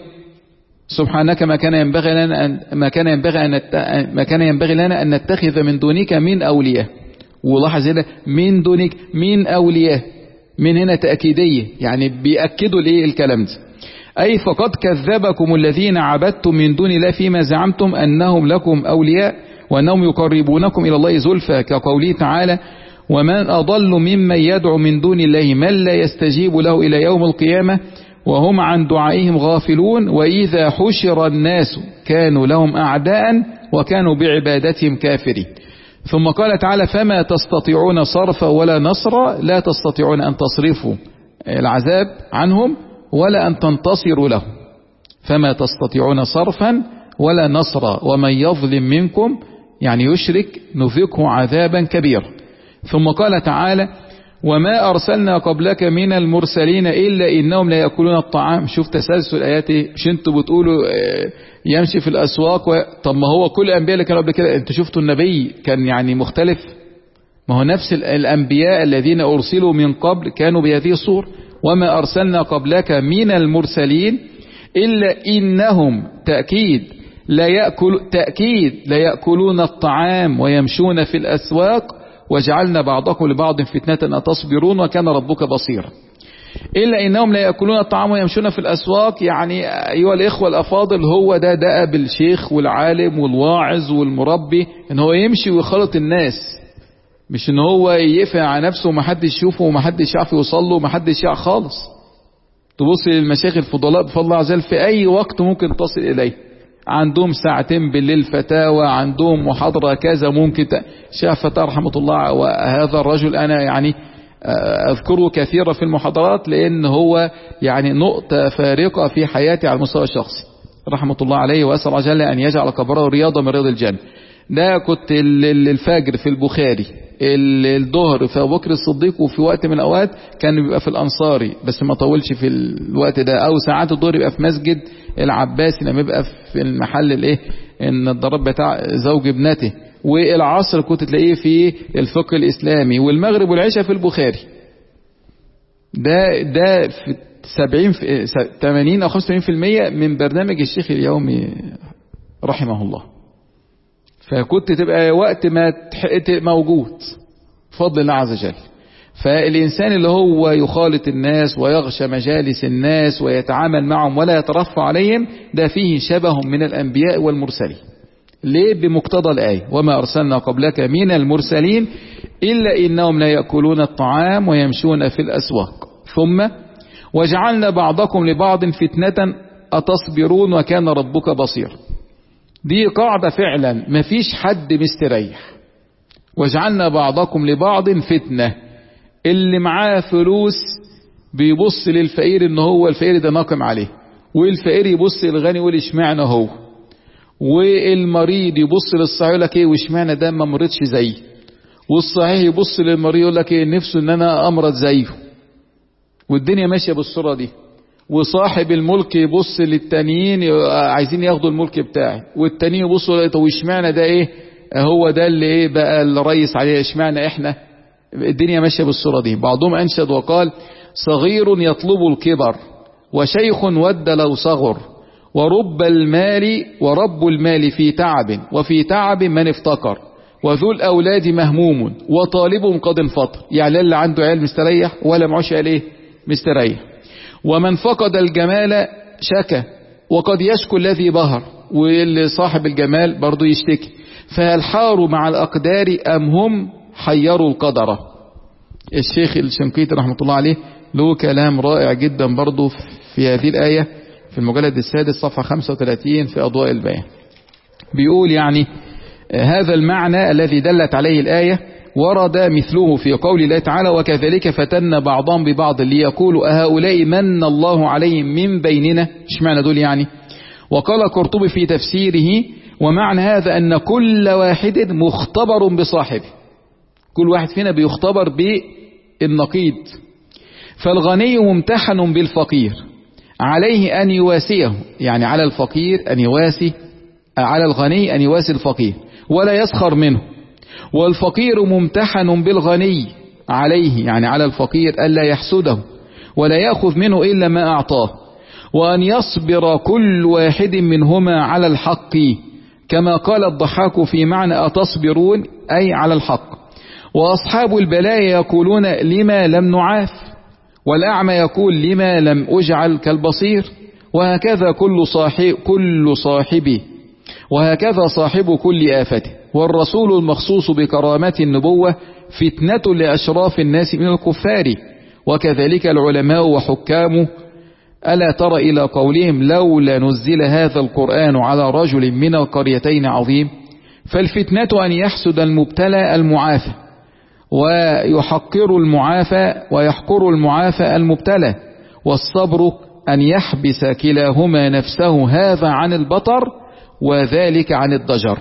سبحانك ما كان ينبغي لنا أن ما كان ينبغي أن ما كان ينبغي لنا أن نتخذ من دونك من أولياء. ولاحظ هنا من دونك من أولياء، من هنا تأكيدية، يعني بيأكدوا ليه الكلام ده. أي فقد كذبكم الذين عبدتم من دون الله فيما زعمتم أنهم لكم أولياء وأنهم يقربونكم إلى الله زلفى، كقوله تعالى ومن أضل ممن يدعو من دون الله من لا يستجيب له إلى يوم القيامة وهم عن دعائهم غافلون وإذا حشر الناس كانوا لهم أعداء وكانوا بعبادتهم كافرين. ثم قال تعالى فما تستطيعون صرفا ولا نصرا، لا تستطيعون أن تصرفوا العذاب عنهم ولا أن تنتصروا لهم. فما تستطيعون صرفا ولا نصرا ومن يظلم منكم يعني يشرك نذقه عذابا كبيرا. ثم قال تعالى وما أرسلنا قبلك من المرسلين إلا إنهم لا يأكلون الطعام. شوف تسلسل آياته، مش انتوا بتقولوا يمشي في الأسواق و... طب ما هو كل الأنبياء اللي كانوا قبل كده انتوا شفتوا النبي كان يعني مختلف؟ ما هو نفس الأنبياء الذين أرسلوا من قبل كانوا بهذه الصورة. وما أرسلنا قبلك من المرسلين إلا إنهم تأكيد لا يأكل تأكيد لا يأكلون الطعام ويمشون في الأسواق وجعلنا بعضكم لبعض فتنة أتصبرون وكان ربك بصيرا. إلا إنهم لا يأكلون الطعام ويمشون في الأسواق، يعني أيها الإخوة الأفاضل هو ده دأب الشيخ والعالم والواعظ والمربي، إن هو يمشي ويخلط الناس، مش إن هو يقفل على نفسه ومحدش يشوفه ومحدش يعرف يوصل له ومحدش يعرف خالص. تبص للمشايخ الفضلاء بفضل الله عز وجل في أي وقت ممكن تصل إليه، عندهم ساعتين بالليل فتاوى، عندهم محاضرة كذا ممكن ت... شيخ فتاة رحمة الله، وهذا الرجل أنا يعني أذكره كثيرا في المحاضرات لأن هو يعني نقطة فارقة في حياتي على المستوى الشخصي رحمة الله عليه، وأسأل الله جل أن يجعل قبره رياضة من رياض الجنة. ده كنت الفجر في البخاري، الظهر في أبو بكر الصديق، وفي وقت من الأوقات كان بيبقى في الأنصاري بس ما طولش في الوقت ده، أو ساعات الظهر يبقى في مسجد العباسي لما يبقى في المحل الايه ان الضرب بتاع زوج ابنته والعصر كنت تلاقيه في الفقه الإسلامي، والمغرب والعشاء في البخاري. ده ده في سبعين في ثمانين أو خمسة وثمانين في المية من برنامج الشيخ اليومي رحمه الله. فكنت تبقى وقت ما موجود فضل الله عز وجل. فالإنسان اللي هو يخالط الناس ويغشى مجالس الناس ويتعامل معهم ولا يترفع عليهم، ده فيه شبه من الأنبياء والمرسلين. ليه؟ بمقتضى الآية: وما أرسلنا قبلك من المرسلين إلا إنهم لا يأكلون الطعام ويمشون في الأسواق ثم وجعلنا بعضكم لبعض فتنة أتصبرون وكان ربك بصير. دي قاعدة فعلا مفيش حد مستريح. وجعلنا بعضكم لبعض فتنة، اللي معاه فلوس بيبص للفقير ان هو الفقير ده ناقم عليه، والفقير يبص للغني يقول اشمعنى هو، والمريض يبص للصحيح يقول لك ايه واشمعنى ده ما مرضش زيي، والصحيح يبص للمريض يقول لك ايه نفسه ان انا امرض زيه. والدنيا ماشيه بالصوره دي. وصاحب الملك يبص للتانيين عايزين ياخدوا الملك بتاعي، والتانيين يبصوا طب اشمعنى ده ايه هو ده اللي ايه بقى الرئيس عليه، اشمعنى احنا. الدنيا ماشيه بالصوره دي. بعضهم انشد وقال: صغير يطلب الكبر وشيخ ود لو صغر، ورب المال ورب المال في تعب وفي تعب من افتقر، وذو الأولاد مهموم وطالبهم قد انفطر. يعني اللي عنده عيال مستريح ولا معوش عيال ايه مستريح. ومن فقد الجمال شكى وقد يشكو الذي بهر، واللي صاحب الجمال برضو يشتكي. فالحار مع الأقدار أم هم حيروا القدر. الشيخ الشنقيطي رحمة الله عليه له كلام رائع جدا برضو في هذه الآية في المجلد السادس صفحة خمسة وثلاثين في أضواء البيان. بيقول يعني هذا المعنى الذي دلت عليه الآية ورد مثله في قول الله تعالى: وكذلك فتنا بعضهم ببعض ليقولوا أهؤلاء من الله عليهم من بيننا. ايش معنى دول يعني؟ وقال قرطبي في تفسيره: ومعنى هذا أن كل واحد مختبر بصاحبه. كل واحد فينا بيختبر بالنقيض. فالغني ممتحن بالفقير، عليه أن يواسيه، يعني على الفقير أن يواسي، على الغني أن يواسي الفقير ولا يسخر منه. والفقير ممتحن بالغني، عليه يعني على الفقير ألا يحسده ولا يأخذ منه إلا ما أعطاه، وأن يصبر كل واحد منهما على الحق، كما قال الضحاك في معنى أتصبرون أي على الحق. وأصحاب البلايا يقولون لما لم نعاف، والأعمى يقول لما لم أجعل كالبصير، وهكذا كل صاحب كل صاحبي وهكذا صاحب كل آفته. والرسول المخصوص بكرامة النبوة فتنة لأشراف الناس من الكفار، وكذلك العلماء وحكامه. ألا تر إلى قولهم: لولا نزل هذا القرآن على رجل من القريتين عظيم. فالفتنة أن يحسد المبتلى المعافى، ويحقر المعافى ويحقر المعافى المبتلى. والصبر أن يحبس كلاهما نفسه، هذا عن البطر وذلك عن الضجر.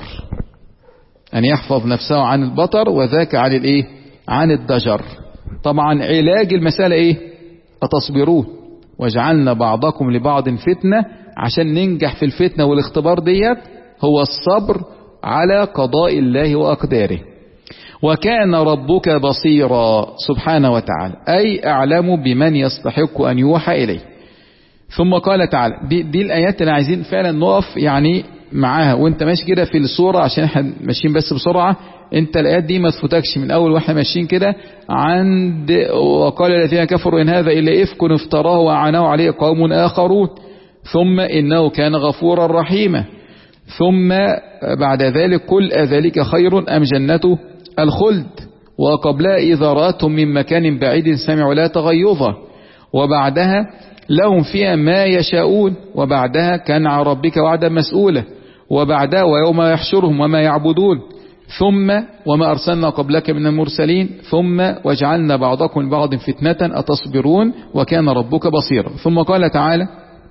أن يحفظ نفسه عن البطر وذاك عن الإيه؟ عن الضجر. طبعا علاج المسألة إيه؟ أتصبرون وجعلنا بعضكم لبعض فتنة. عشان ننجح في الفتنة والاختبار ديت هو الصبر على قضاء الله وأقداره. وكان ربك بصيرا سبحانه وتعالى، أي أعلم بمن يستحق أن يوحى إليه. ثم قال تعالى، دي الآيات اللي عايزين فعلا نقف يعني معاها وانت ماشي كده في الصورة، عشان احنا ماشيين بس بسرعة. انت الآيات دي ما تفوتكش من أول واحنا ماشيين كده عند وقال الذين كفروا إن هذا إلا إفك افتراه وأعانه عليه قوم آخرون، ثم إنه كان غفورا رحيما، ثم بعد ذلك قل أذلك خير أم جنة الخلد، وقبلها إذا رأتهم من مكان بعيد سمعوا لا تغيظا، وبعدها لهم فيها ما يشاءون، وبعدها كان على ربك وعدا مسؤولا، وبعدها ويوم يحشرهم وما يعبدون، ثم وما أرسلنا قبلك من المرسلين، ثم وجعلنا بعضكم لبعض فتنة أتصبرون وكان ربك بصيرا. ثم قال تعالى: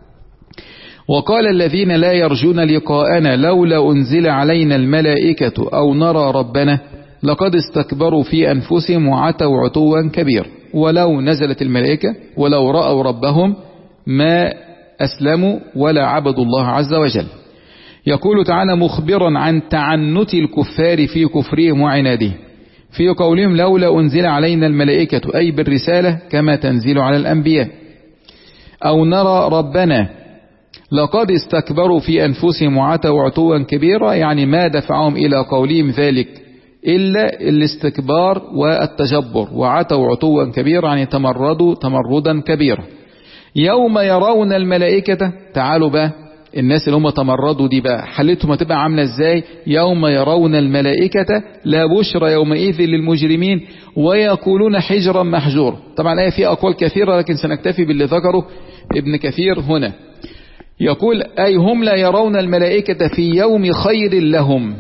وقال الذين لا يرجون لقاءنا لولا أنزل علينا الملائكة أو نرى ربنا لقد استكبروا في أنفسهم وعتوا عتوا كبير. ولو نزلت الملائكة ولو رأوا ربهم ما أسلموا ولا عبدوا الله عز وجل. يقول تعالى مخبرا عن تعنت الكفار في كفرهم وعنادهم في قولهم لولا أنزل علينا الملائكة أي بالرسالة كما تنزل على الأنبياء أو نرى ربنا لقد استكبروا في أنفسهم وعتوا عتوا كبيرا، يعني ما دفعهم إلى قولهم ذلك إلا الاستكبار والتجبر، وعتوا عتوا كبيرا يعني تمردوا تمردا كبيرا. يوم يرون الملائكة، تعالوا بقى الناس اللي هم تمردوا دي بقى حالتهم هتبقى عاملة ازاي؟ يوم يرون الملائكة لا بشرى يومئذ للمجرمين ويقولون حجرا محجورا. طبعا الآية فيها أقوال كثيرة لكن سنكتفي باللي ذكره ابن كثير هنا. يقول أي هم لا يرون الملائكة في يوم خير لهم،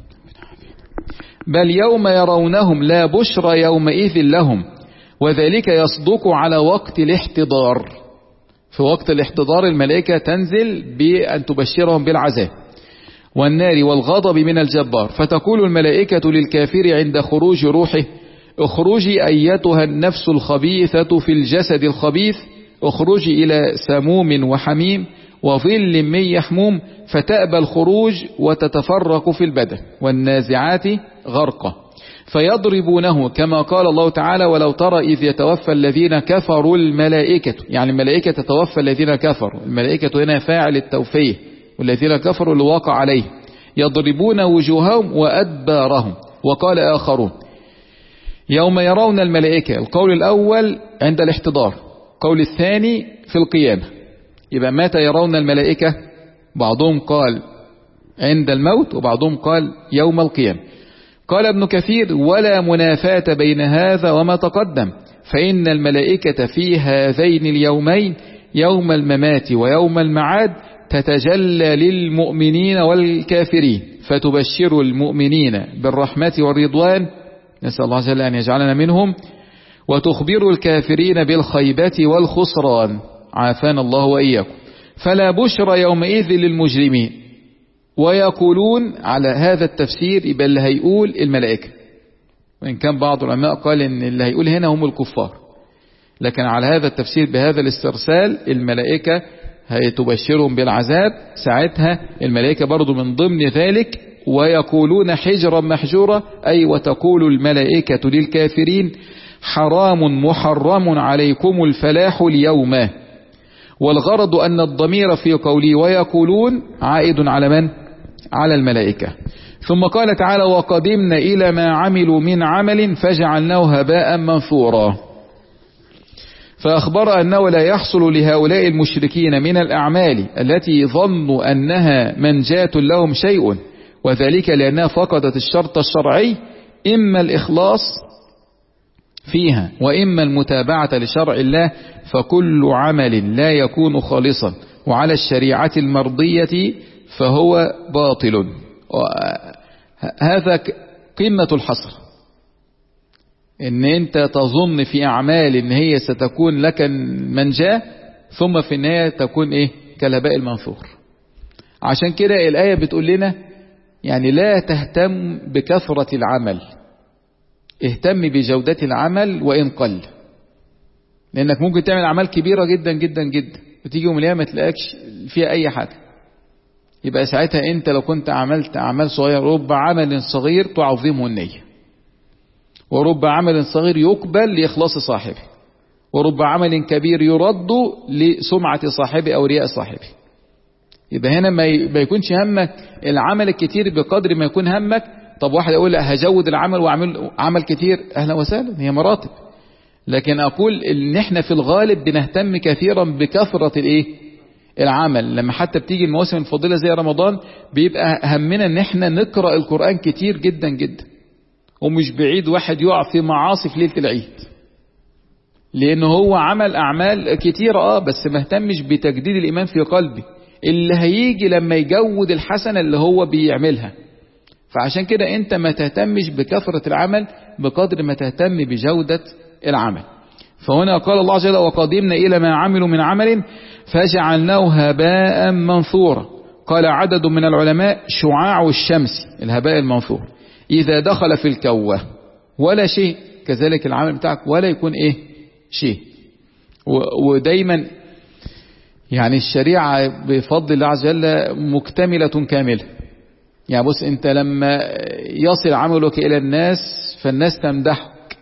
بل يوم يرونهم لا بشرى يومئذ لهم، وذلك يصدق على وقت الاحتضار. في وقت الاحتضار الملائكة تنزل بأن تبشرهم بالعذاب والنار والغضب من الجبار، فتقول الملائكة للكافر عند خروج روحه اخرجي أيتها النفس الخبيثة في الجسد الخبيث، اخرجي إلى سموم وحميم وظل من يحموم، فتأبى الخروج وتتفرق في البدن والنازعات غرقا فيضربونه كما قال الله تعالى ولو ترى إذ يتوفى الذين كفروا الملائكة، يعني الملائكة تتوفى الذين كفروا، الملائكة هنا فاعل التوفية، والذين كفروا اللي وقع عليه، يضربون وجوههم وأدبارهم. وقال آخرون يوم يرون الملائكة، القول الأول عند الاحتضار، القول الثاني في القيامة. يبقى متى يرون الملائكة؟ بعضهم قال عند الموت وبعضهم قال يوم القيامة. قال ابن كثير ولا منافاة بين هذا وما تقدم، فإن الملائكة في هذين اليومين يوم الممات ويوم المعاد تتجلى للمؤمنين والكافرين، فتبشر المؤمنين بالرحمة والرضوان، نسأل الله جل أن يجعلنا منهم، وتخبر الكافرين بالخيبة والخسران، عافانا الله وإياكم. فلا بشرى يومئذ للمجرمين. ويقولون على هذا التفسير يبقى اللي هيقول الملائكة، وإن كان بعض العلماء قال إن اللي هيقول هنا هم الكفار، لكن على هذا التفسير بهذا الاسترسال الملائكة هيتبشرهم بالعذاب، ساعتها الملائكة برضو من ضمن ذلك. ويقولون حجرا محجورا أي وتقول الملائكة للكافرين حرام محرم عليكم الفلاح اليوم. والغرض أن الضمير في قولي ويقولون عائد على من؟ على الملائكة. ثم قال تعالى وقدمنا إلى ما عملوا من عمل فجعلناه هباء منثورا، فأخبر أنه لا يحصل لهؤلاء المشركين من الأعمال التي ظنوا أنها منجاة لهم شيء، وذلك لأنها فقدت الشرط الشرعي، إما الإخلاص فيها وإما المتابعة لشرع الله، فكل عمل لا يكون خالصا وعلى الشريعة المرضية فهو باطل. هذا قمة الحصر، ان انت تظن في اعمال ان هي ستكون لك منجاة ثم في النهاية تكون ايه؟ كالهباء المنثور. عشان كده الآية بتقول لنا يعني لا تهتم بكثرة العمل، اهتم بجودة العمل وإن قل، لأنك ممكن تعمل أعمال كبيرة جدا جدا جدا وتيجي يوم القيامة ما تلاقيش فيها أي حاجة، يبقى ساعتها أنت لو كنت عملت أعمال صغيرة، رب عمل صغير تعظمه النية، ورب عمل صغير يقبل لإخلاص صاحبه، ورب عمل كبير يرد لسمعة صاحبه أو رياء صاحبه. يبقى هنا ما يكونش همك العمل الكتير بقدر ما يكون همك. طب واحد يقول هجود العمل وأعمل عمل كتير، أهلا وسهلا، هي مراتب. لكن أقول إن إحنا في الغالب بنهتم كثيرا بكثرة الإيه؟ العمل. لما حتى بتيجي المواسم الفضيلة زي رمضان بيبقى همنا إن إحنا نقرأ القرآن كتير جدا جدا، ومش بعيد واحد يقع في معاصي في ليلة العيد، لأنه هو عمل أعمال كتير آه بس ما اهتمش بتجديد الإيمان في قلبي اللي هيجي لما يجود الحسنة اللي هو بيعملها. فعشان كده أنت ما تهتمش بكثرة العمل بقدر ما تهتم بجودة العمل. فهنا قال الله جل وقدمنا إلى ما عملوا من عمل فجعلناه هباء منثورا. قال عدد من العلماء شعاع الشمس الهباء المنثور إذا دخل في الكوة ولا شيء، كذلك العمل بتاعك ولا يكون إيه؟ شيء. ودايما يعني الشريعة بفضل الله عز وجل مكتملة كاملة. يعني بص، انت لما يصل عملك الى الناس فالناس تمدحك،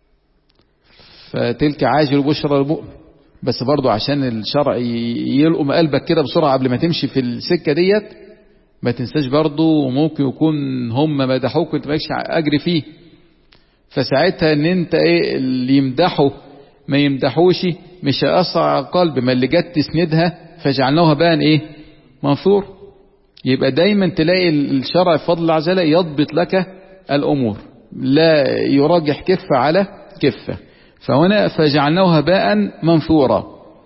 فتلك عاجل بشرى المؤمن. بس برضو عشان الشرع يلقم قلبك كده بسرعة قبل ما تمشي في السكة ديت، ما تنساش برضو ممكن يكون هم مدحوك وانت مالكش اجر فيه، فساعتها ان انت ايه اللي يمدحه ما يمدحوش مش هيأثر على القلب، ما اللي جت تسندها فجعلناها بقى ايه منثور. يبقى دايما تلاقي الشرع بفضل الله عز وجل يضبط لك الامور، لا يراجح كفة على كفة. فهنا فجعلناه هباء منثورا.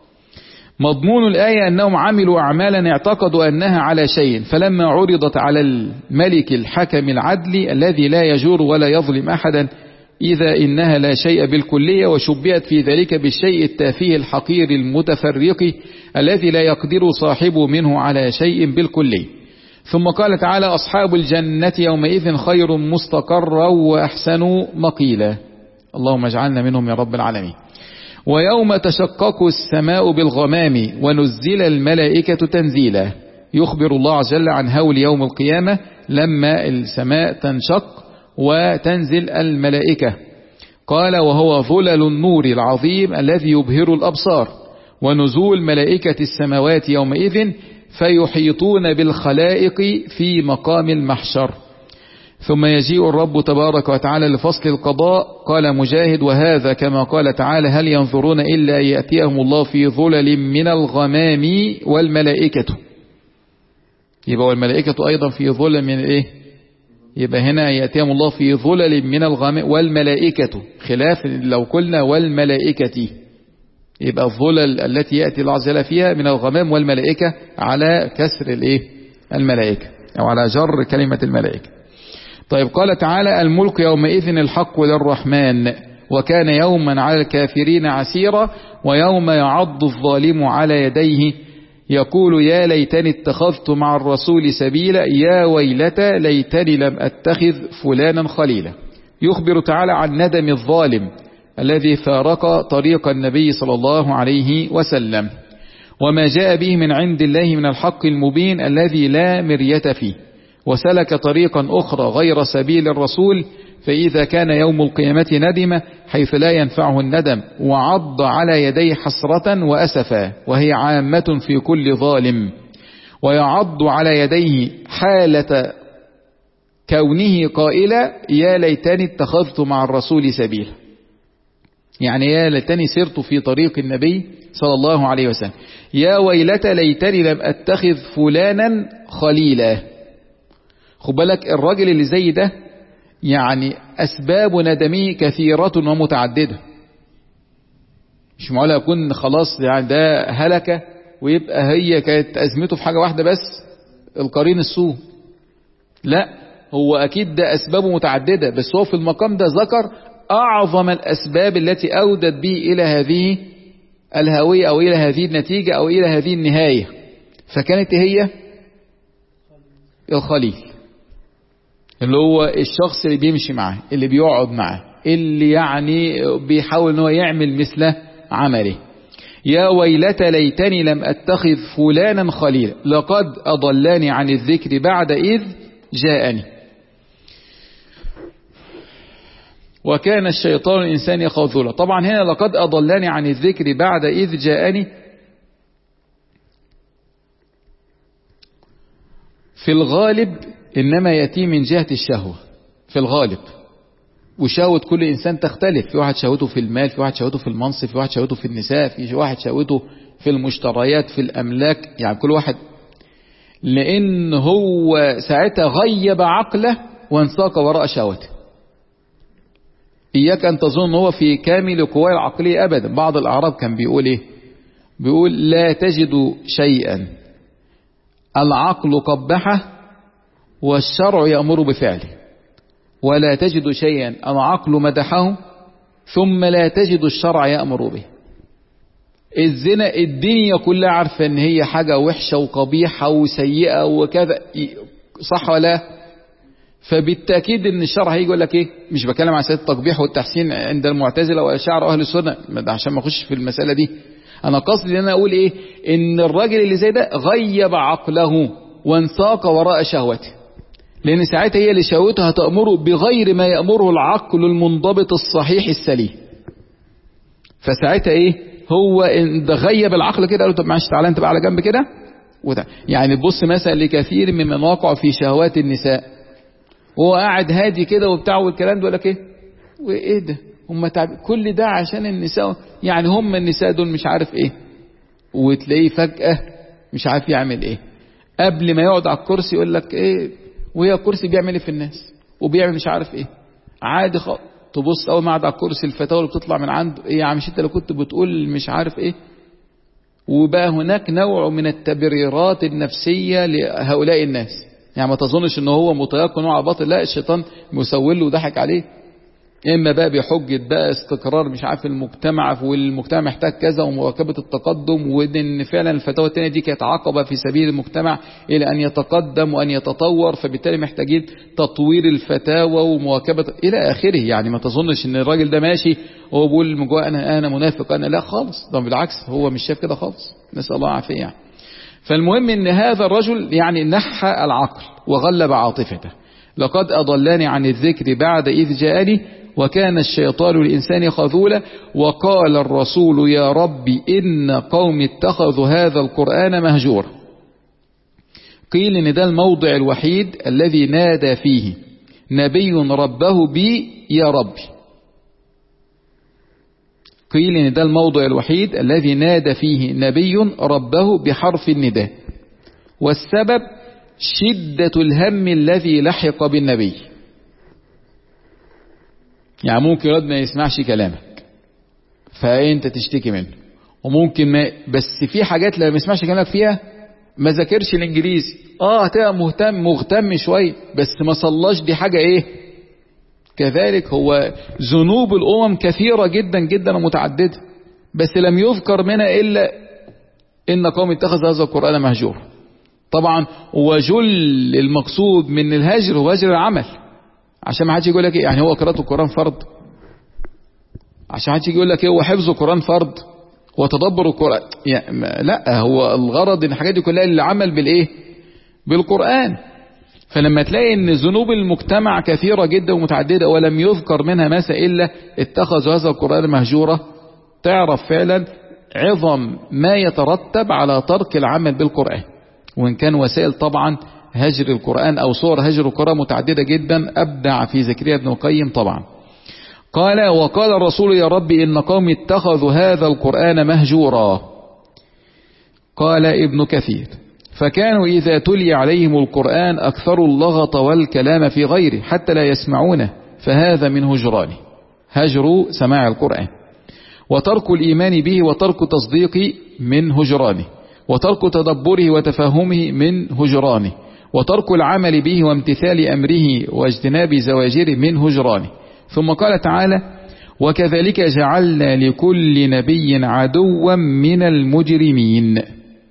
مضمون الآية أنهم عملوا أعمالا اعتقدوا أنها على شيء، فلما عرضت على الملك الحكم العدل الذي لا يجور ولا يظلم أحدا إذا إنها لا شيء بالكلية، وشبهت في ذلك بالشيء التافه الحقير المتفرق الذي لا يقدر صاحبه منه على شيء بالكلية. ثم قال تعالى: أصحاب الجنة يومئذ خير مستقرا وأحسن مقيلا. اللهم اجعلنا منهم يا رب العالمين. ويوم تشقق السماء بالغمام ونزل الملائكة تنزيلا. يخبر الله عز وجل عن هول يوم القيامة لما السماء تنشق وتنزل الملائكة. قال: وهو ظلل النور العظيم الذي يبهر الأبصار، ونزول ملائكة السماوات يومئذ فيحيطون بالخلائق في مقام المحشر. ثم يجيء الرب تبارك وتعالى لفصل القضاء. قال مجاهد: وهذا كما قال تعالى: هل ينظرون إلا يأتيهم الله في ظلل من الغمام والملائكة. يبقى والملائكة أيضا في ظلل من إيه؟ يبقى هنا يأتيهم الله في ظلل من الغمام والملائكة، خلاف لو قلنا والملائكة، يبقى الظلل التي يأتي الله عز وجل فيها من الغمام والملائكة على كسر الإيه؟ الملائكة، أو على جر كلمة الملائكة. طيب، قال تعالى: الملك يومئذ الحق للرحمن وكان يوما على الكافرين عسيرا. ويوم يعض الظالم على يديه يقول: يا ليتني اتخذت مع الرسول سبيلا، يا ويلتى ليتني لم أتخذ فلانا خليلا. يخبر تعالى عن ندم الظالم الذي فارق طريق النبي صلى الله عليه وسلم، وما جاء به من عند الله من الحق المبين الذي لا مرية فيه، وسلك طريقا أخرى غير سبيل الرسول، فإذا كان يوم القيامة ندم حيث لا ينفعه الندم، وعض على يديه حسرة وأسفا، وهي عامة في كل ظالم. ويعض على يديه حالة كونه قائلا: يا ليتني اتخذت مع الرسول سبيلا، يعني يا ليتني سرت في طريق النبي صلى الله عليه وسلم. يا ويلتى ليتني لم أتخذ فلانا خليلا. خد بالك الراجل اللي زي ده يعني أسباب ندمه كثيرة ومتعددة، مش معقول يكون خلاص يعني ده هلكة ويبقى هي كانت أزمته في حاجة واحدة بس، القرين السوء. لا، هو أكيد ده أسبابه متعددة، بس هو في المقام ده ذكر أعظم الأسباب التي أودت به إلى هذه الهوية أو إلى هذه النتيجة أو إلى هذه النهاية، فكانت هي الخليل، اللي هو الشخص اللي بيمشي معاه، اللي بيقعد معاه، اللي يعني بيحاول ان هو يعمل مثل عمله. يا ويلتى ليتني لم أتخذ فلانا خليلا لقد أضلاني عن الذكر بعد إذ جاءني وكان الشيطان الإنسان خذولا. طبعا هنا لقد أضلاني عن الذكر بعد إذ جاءني في الغالب إنما يأتي من جهة الشهوة في الغالب، وشهوة كل إنسان تختلف، في واحد شهوته في المال، في واحد شهوته في المنصب، في واحد شهوته في النساء، في واحد شهوته في المشتريات، في الأملاك، يعني كل واحد، لأن هو ساعتها غيب عقله وانساق وراء شهوته. إياك أن تظن هو في كامل قواه العقلية أبدا. بعض الأعراب كان بيقول إيه؟ بيقول: لا تجد شيئا العقل قبحه والشرع يأمر بفعله، ولا تجد شيئا العقل مدحه ثم لا تجد الشرع يأمر به. الزنا الدنيا كلها عارفة ان هي حاجة وحشة وقبيحة وسيئة وكذا، صح ولا؟ فبالتأكيد ان الشرع هيجي يقول لك ايه، مش بكلم عن سيد التقبيح والتحسين عند المعتزلة والأشاعرة واهل السنة عشان ما اخش في المسألة دي، انا قصدي ان انا اقول ايه، ان الراجل اللي زي ده غيب عقله وانساق وراء شهوته، لان ساعتها هي اللي شهوته هتأمره بغير ما يأمره العقل المنضبط الصحيح السليم. فساعتها ايه، هو ان ده غيب العقل كده، قال له طب معلش تعالى انت بقى على جنب كده وده. يعني تبص مثلا لكثير ممن وقعوا في شهوات النساء وهو قاعد هادي كده وبتاع والكلام ده، يقول لك ايه وايه ده، هم تعب كل ده عشان النساء، يعني هم النساء دول مش عارف ايه، وتلاقيه فجأة مش عارف يعمل ايه، قبل ما يقعد على الكرسي يقول لك ايه، وهي الكرسي بيعمل ايه في الناس وبيعمل مش عارف ايه عادي خالص. تبص اول ما قعد على الكرسي الفتاوى اللي بتطلع من عنده ايه يا عم، مش انت اللي كنت بتقول مش عارف ايه. وبقى هناك نوع من التبريرات النفسية لهؤلاء الناس، يعني ما تظنش ان هو متيقن على باطل، لا الشيطان مسول له وضحك عليه، اما بقى بحجة بقى استقرار مش عارف المجتمع، والمجتمع محتاج كذا ومواكبة التقدم، وان فعلا الفتاوى التانية دي كانت عقبة في سبيل المجتمع الى ان يتقدم وان يتطور، فبالتالي محتاجين تطوير الفتاوى ومواكبة الى اخره. يعني ما تظنش ان الراجل ده ماشي هو بيقول من جوه انا انا منافق انا، لا خالص، ده بالعكس هو مش شايف كده خالص، نسأل الله العافية يعني. فالمهم ان هذا الرجل يعني نحى العقل وغلب عاطفته، لقد اضلاني عن الذكر بعد اذ جاءني وكان الشيطان للإنسان خذولا، وقال الرسول يا رب إن قوم اتخذوا هذا القرآن مهجورا. قيل إن ده الموضع الوحيد الذي نادى فيه نبي ربه بي يا ربي. قيل إن ده الموضع الوحيد الذي نادى فيه نبي ربه بحرف النداء، والسبب شدة الهم الذي لحق بالنبي. يعني ممكن رد ما يسمعش كلامك فانت تشتكي منه، وممكن ما بس في حاجات لما ما يسمعش كلامك فيها ما ذاكرش الانجليزي، اه هتبقى مهتم مهتم شويه بس ما صلاش، دي حاجه ايه. كذلك هو ذنوب الامم كثيره جدا جدا ومتعدده، بس لم يذكر منها الا ان قوم اتخذ هذا القران مهجورا. طبعا وجل المقصود من الهجر هو هجر العمل، عشان ما حدش يقول لك ايه يعني هو قراءة القرآن فرض، عشان حدش يقول لك ايه هو حفظ القرآن فرض وتدبر القرآن، يعني لا، هو الغرض ان الحاجات دي كلها اللي عمل بالايه بالقرآن. فلما تلاقي ان ذنوب المجتمع كثيرة جدا ومتعددة ولم يذكر منها مثلا الا اتخذوا هذا القرآن مهجورا، تعرف فعلا عظم ما يترتب على ترك العمل بالقرآن. وان كان وسائل طبعا هجر القرآن أو صور هجر القرآن متعددة جدا، أبدع في ذكرها ابن القيم طبعا. قال وقال الرسول يا رب إن قوم اتخذوا هذا القرآن مهجورا. قال ابن كثير فكانوا إذا تلي عليهم القرآن أكثروا اللغط والكلام في غيره حتى لا يسمعونه، فهذا من هجرانه، هجر سماع القرآن، وترك الإيمان به وترك تصديقه من هجرانه، وترك تدبره وتفهمه من هجرانه، وترك العمل به وامتثال أمره واجتناب زواجره من هجرانه. ثم قال تعالى وكذلك جعلنا لكل نبي عدوا من المجرمين.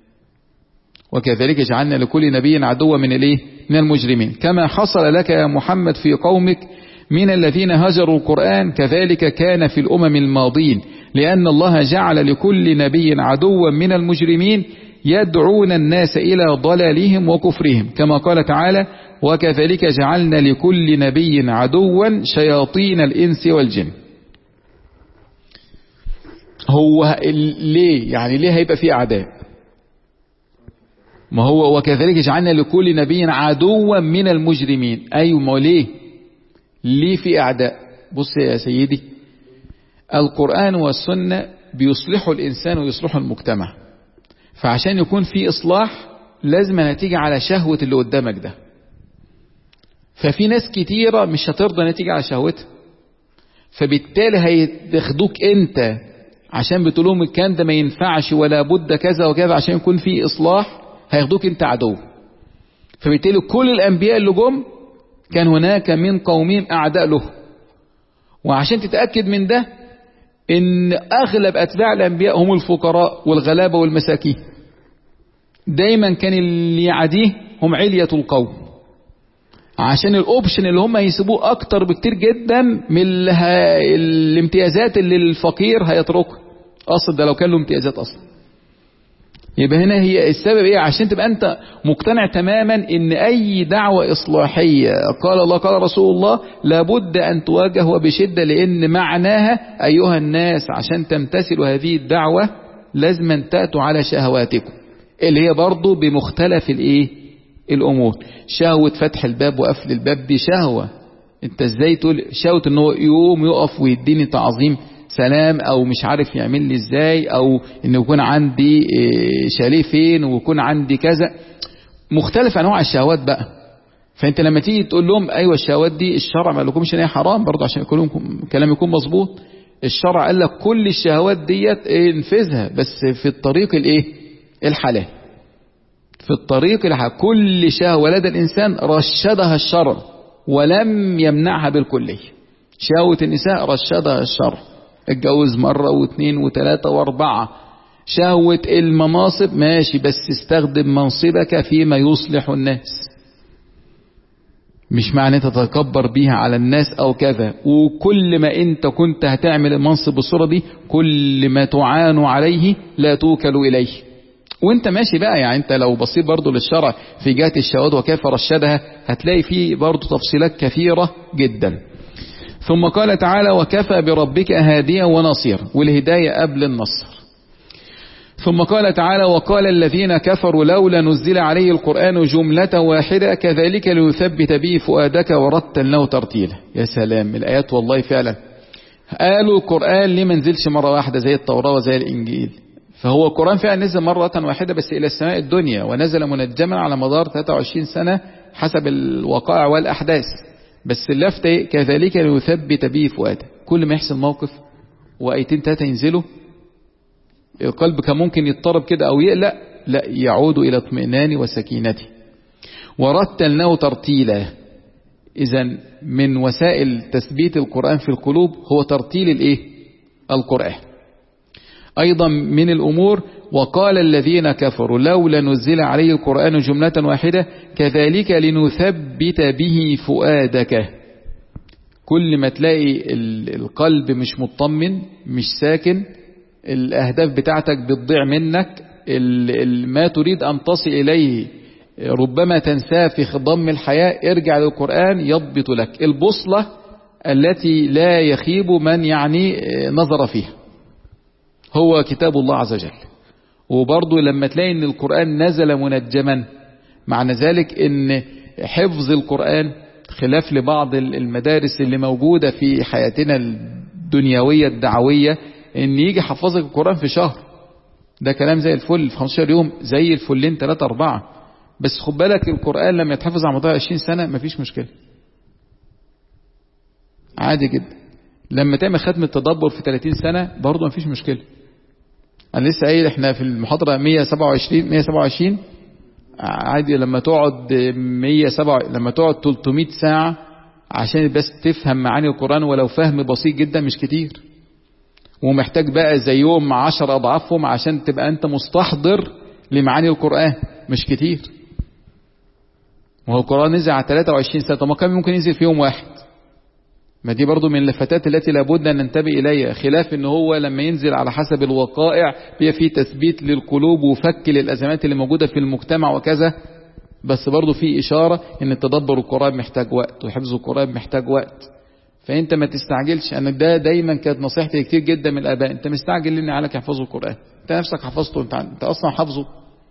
وكذلك جعلنا لكل نبي عدوا من الايه من المجرمين، كما حصل لك يا محمد في قومك من الذين هجروا القرآن كذلك كان في الأمم الماضين، لأن الله جعل لكل نبي عدوا من المجرمين يدعون الناس إلى ضلالهم وكفرهم، كما قال تعالى وكذلك جعلنا لكل نبي عدوا شياطين الإنس والجن. هو ليه يعني ليه هيبقى فيه أعداء؟ ما هو وكذلك جعلنا لكل نبي عدوا من المجرمين، أيوة ما ليه ليه في أعداء؟ بص يا سيدي، القرآن والسنة بيصلحوا الإنسان ويصلحوا المجتمع، فعشان يكون في إصلاح لازم نتيجة على شهوة اللي قدامك ده. ففي ناس كتيرة مش هترضى نتيجة على شهوتها، فبالتالي هيدخدوك انت عشان بتقولهم الكلام ده ما ينفعش ولا بد كذا وكذا عشان يكون في إصلاح، هياخدوك انت عدو. فبالتالي كل الأنبياء اللي جم كان هناك من قومهم أعداء له، وعشان تتأكد من ده ان اغلب اتباع الانبياء هم الفقراء والغلابة والمساكين، دايما كان اللي يعاديه هم علية القوم، عشان الاوبشن اللي هم هيسيبوه اكتر بكتير جدا من الامتيازات اللي الفقير هيتركها، اصلا ده لو كان له امتيازات اصلا. يبقى هنا هي السبب ايه؟ عشان تبقى انت مقتنع تماما ان اي دعوة اصلاحية قال الله قال رسول الله لابد ان تواجه وبشدة، لان معناها ايها الناس عشان تمتثلوا هذه الدعوة لازم أن تأتوا على شهواتكم، اللي هي برضو بمختلف الايه الامور. شهوة فتح الباب وقفل الباب دي شهوة، انت ازاي تقول شهوة ان هو يقوم يقف ويديني تعظيم سلام، او مش عارف يعمل لي ازاي، او ان يكون عندي شاليه فين ويكون عندي كذا، مختلف انواع الشهوات بقى. فانت لما تيجي تقول لهم ايوه الشهوات دي الشرع ما لكمش ان هي حرام برضه، عشان يكون كلام يكون مظبوط. الشرع قال لك كل الشهوات ديت انفذها بس في الطريق الايه الحلال، في الطريق الحلال. كل شهوة لدى الانسان رشدها الشرع ولم يمنعها بالكلية. شهوة النساء رشدها الشرع، اتجوز مرة واثنين وثلاثة واربعة. شهوة المناصب ماشي بس استخدم منصبك فيما يصلح الناس، مش معنى تتكبر بيها على الناس او كذا. وكل ما انت كنت هتعمل المنصب بالصورة دي كل ما تعان عليه لا توكل اليه. وانت ماشي بقى، يعني انت لو بصيت برضو للشرع في جهة الشهوات وكيف رشدها هتلاقي فيه برضو تفصيلات كثيرة جدا. ثم قال تعالى وكفى بربك هاديا ونصيرا، والهداية قبل النصر. ثم قال تعالى وقال الذين كفروا لولا نزل عليه القرآن جملة واحدة كذلك ليثبت به فؤادك ورتلناه ترتيلا. يا سلام الآيات والله فعلا. قالوا القرآن ليه ما نزلش مرة واحدة زي التوراة وزي الإنجيل؟ فهو القرآن فعلا نزل مرة واحدة بس إلى السماء الدنيا، ونزل منجما على مدار ثلاثة وعشرين سنة حسب الوقائع والأحداث. بس اللفتة كذلك ليثبت به فؤادك، كل ما يحصل موقف وآيتين ثلاثة ينزلوا القلب كان ممكن يضطرب كده أو يقلق، لا يعود إلى اطمئنان وسكينته. ورتلناه ترتيلا، إذا من وسائل تثبيت القرآن في القلوب هو ترتيل الإيه؟ القرآن. أيضا من الأمور وقال الذين كفروا لولا نزل عليه القرآن جملة واحدة كذلك لنثبت به فؤادك. كل ما تلاقي القلب مش مطمن مش ساكن، الأهداف بتاعتك بتضيع منك، ما تريد أن تصل إليه ربما تنساه في خضم الحياة، ارجع للقرآن يضبط لك البوصلة التي لا يخيب من يعني نظر فيها، هو كتاب الله عز وجل. وبرضه لما تلاقي ان القرآن نزل منجما، معنى ذلك ان حفظ القرآن خلاف لبعض المدارس اللي موجودة في حياتنا الدنيوية الدعوية، ان يجي حفظك القرآن في شهر ده كلام زي الفل، في خمستاشر يوم زي الفلين ثلاثة أربعة. بس خد بالك القرآن لما يتحفظ على مدار عشرين سنة مفيش مشكلة عادي جدا. لما تعمل ختم التدبر في ثلاثين سنة برضه مفيش مشكلة. أنا لسه قايل إحنا في المحاضرة مية وسبعة وعشرين مية وسبعة وعشرين عادي، لما تقعد مية وسبعة لما تقعد ثلاثمية ساعة عشان بس تفهم معاني القرآن ولو فهم بسيط جدا مش كتير، ومحتاج بقى زيهم عشر أضعافهم عشان تبقى أنت مستحضر لمعاني القرآن مش كتير. وهو القرآن نزل على ثلاثة وعشرين سنة، ما كان ممكن ينزل في يوم واحد. ما دي برضو من اللفتات التي لابد أن ننتبه إليها، خلاف ان هو لما ينزل على حسب الوقائع بيبقى فيه تثبيت للقلوب وفك للأزمات اللي موجودة في المجتمع وكذا. بس برضو فيه إشارة ان التدبر القرآن محتاج وقت وحفظ القرآن محتاج وقت، فانت ما تستعجلش. انا ده دايما كانت نصيحتي كتير جدا من الآباء، انت مستعجل لان عليك يحفظوا القرآن، انت نفسك حفظته، انت, انت اصلا حفظه.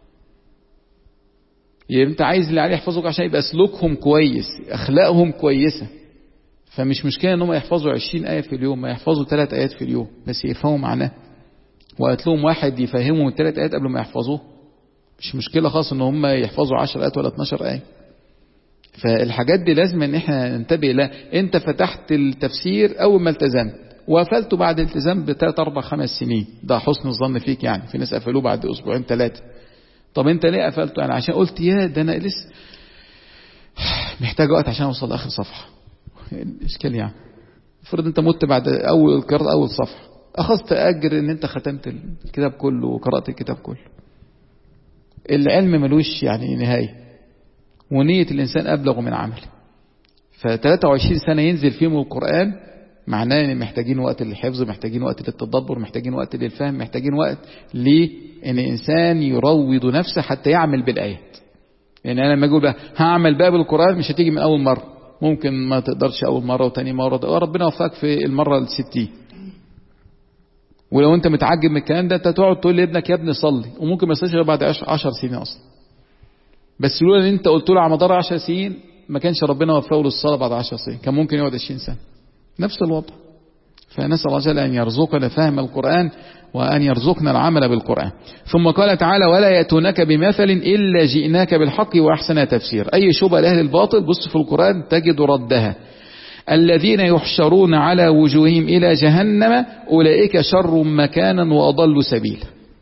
يعني انت عايز اللي عليه يحفظوك عشان يبقى سلوكهم كويس اخلاقهم كويسة. فمش مشكلة انهم يحفظوا عشرين آية في اليوم، ما يحفظوا ثلاث آيات في اليوم بس يفهموا معناه، وقالت لهم واحد يفهمهم الثلاث آيات قبل ما يحفظوه. مش مشكلة خاص ان هم يحفظوا عشر آيات ولا اتناشر آية. فالحاجات دي لازم ان احنا ننتبه لها. انت فتحت التفسير اول ما التزمت وقفلته بعد التزام بثلاث اربع خمس سنين، ده حسن الظن فيك. يعني في ناس قفلوه بعد اسبوعين ثلاثة. طب انت ليه قفلته؟ انا عشان قلت يا ده انا لسه محتاج وقت عشان اوصل لاخر صفحة. الاشكال يعني افرض انت مت بعد اول قراءة اول صفحة، اخذت اجر ان انت ختمت الكتاب كله وقرأت الكتاب كله. العلم ملوش يعني نهاية، ونية الانسان ابلغ من عمله. ف ثلاثة وعشرين سنة ينزل فيهم القرآن معناه ان محتاجين وقت للحفظ، محتاجين وقت للتدبر، محتاجين وقت للفهم، محتاجين وقت لان الانسان يروض نفسه حتى يعمل بالايات. يعني انا لما اقول بقى هعمل باب القرآن مش هتيجي من اول مرة، ممكن ما تقدرش اول مرة وتاني مرة، وربنا وفقك في المرة الستين. ولو انت متعجب من الكلام ده انت تقعد تقول لابنك يا ابني صلي، وممكن ما يصليش غير بعد عشر سنين اصلا. بس لولا ان انت قلت له على مدار عشر سنين ما كانش ربنا وفقه للصلاة بعد عشر سنين، كان ممكن يقعد عشرين سنة نفس الوضع. فنسأل الله جل أن يرزقنا فهم القرآن وأن يرزقنا العمل بالقرآن. ثم قال تعالى ولا يأتونك بمثل إلا جئناك بالحق وأحسن تفسير. أي شبهة لأهل الباطل بص في القرآن تجد ردها. الذين يحشرون على وجوههم إلى جهنم أولئك شر مكانا وأضل سبيلا.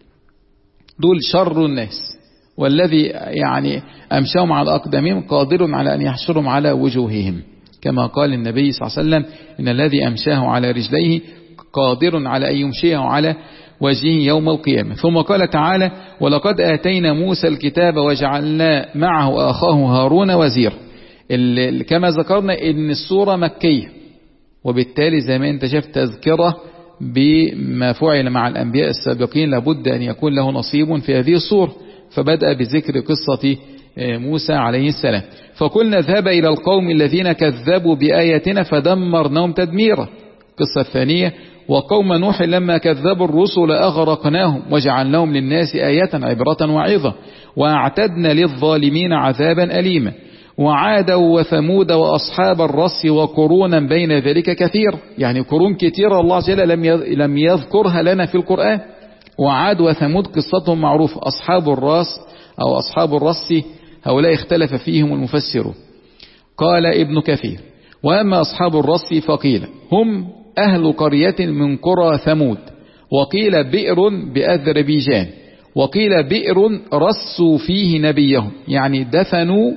دول شر الناس، والذي يعني أمشاهم على أقدامهم قادر على أن يحشرهم على وجوههم، كما قال النبي صلى الله عليه وسلم إن الذي أمشاه على رجليه قادر على أن يمشيه على وجهه يوم القيامة. ثم قال تعالى ولقد آتينا موسى الكتاب وجعلنا معه أخاه هارون وزيرا. كما ذكرنا إن السورة مكية، وبالتالي زي ما أنت شفت تذكرة بما فعل مع الأنبياء السابقين لابد أن يكون له نصيب في هذه السورة، فبدأ بذكر قصة موسى عليه السلام. فقلنا اذهب إلى القوم الذين كذبوا بآياتنا فدمرناهم تدميرا. القصة الثانية وقوم نوح لما كذبوا الرسل أغرقناهم وجعلناهم للناس آية عبرة وعظة وأعتدنا للظالمين عذابا أليما. وعادا وثمود وأصحاب الرس وقرونا بين ذلك كثير، يعني قرون كثيرة الله جل لم يذكرها لنا في القرآن. وعاد وثمود قصتهم معروفة. أصحاب الراس أو أصحاب الرس هؤلاء اختلف فيهم المفسرون. قال ابن كثير وأما أصحاب الرس فقيل هم أهل قرية من قرى ثمود، وقيل بئر بأذربيجان، وقيل بئر رسوا فيه نبيهم يعني دفنوا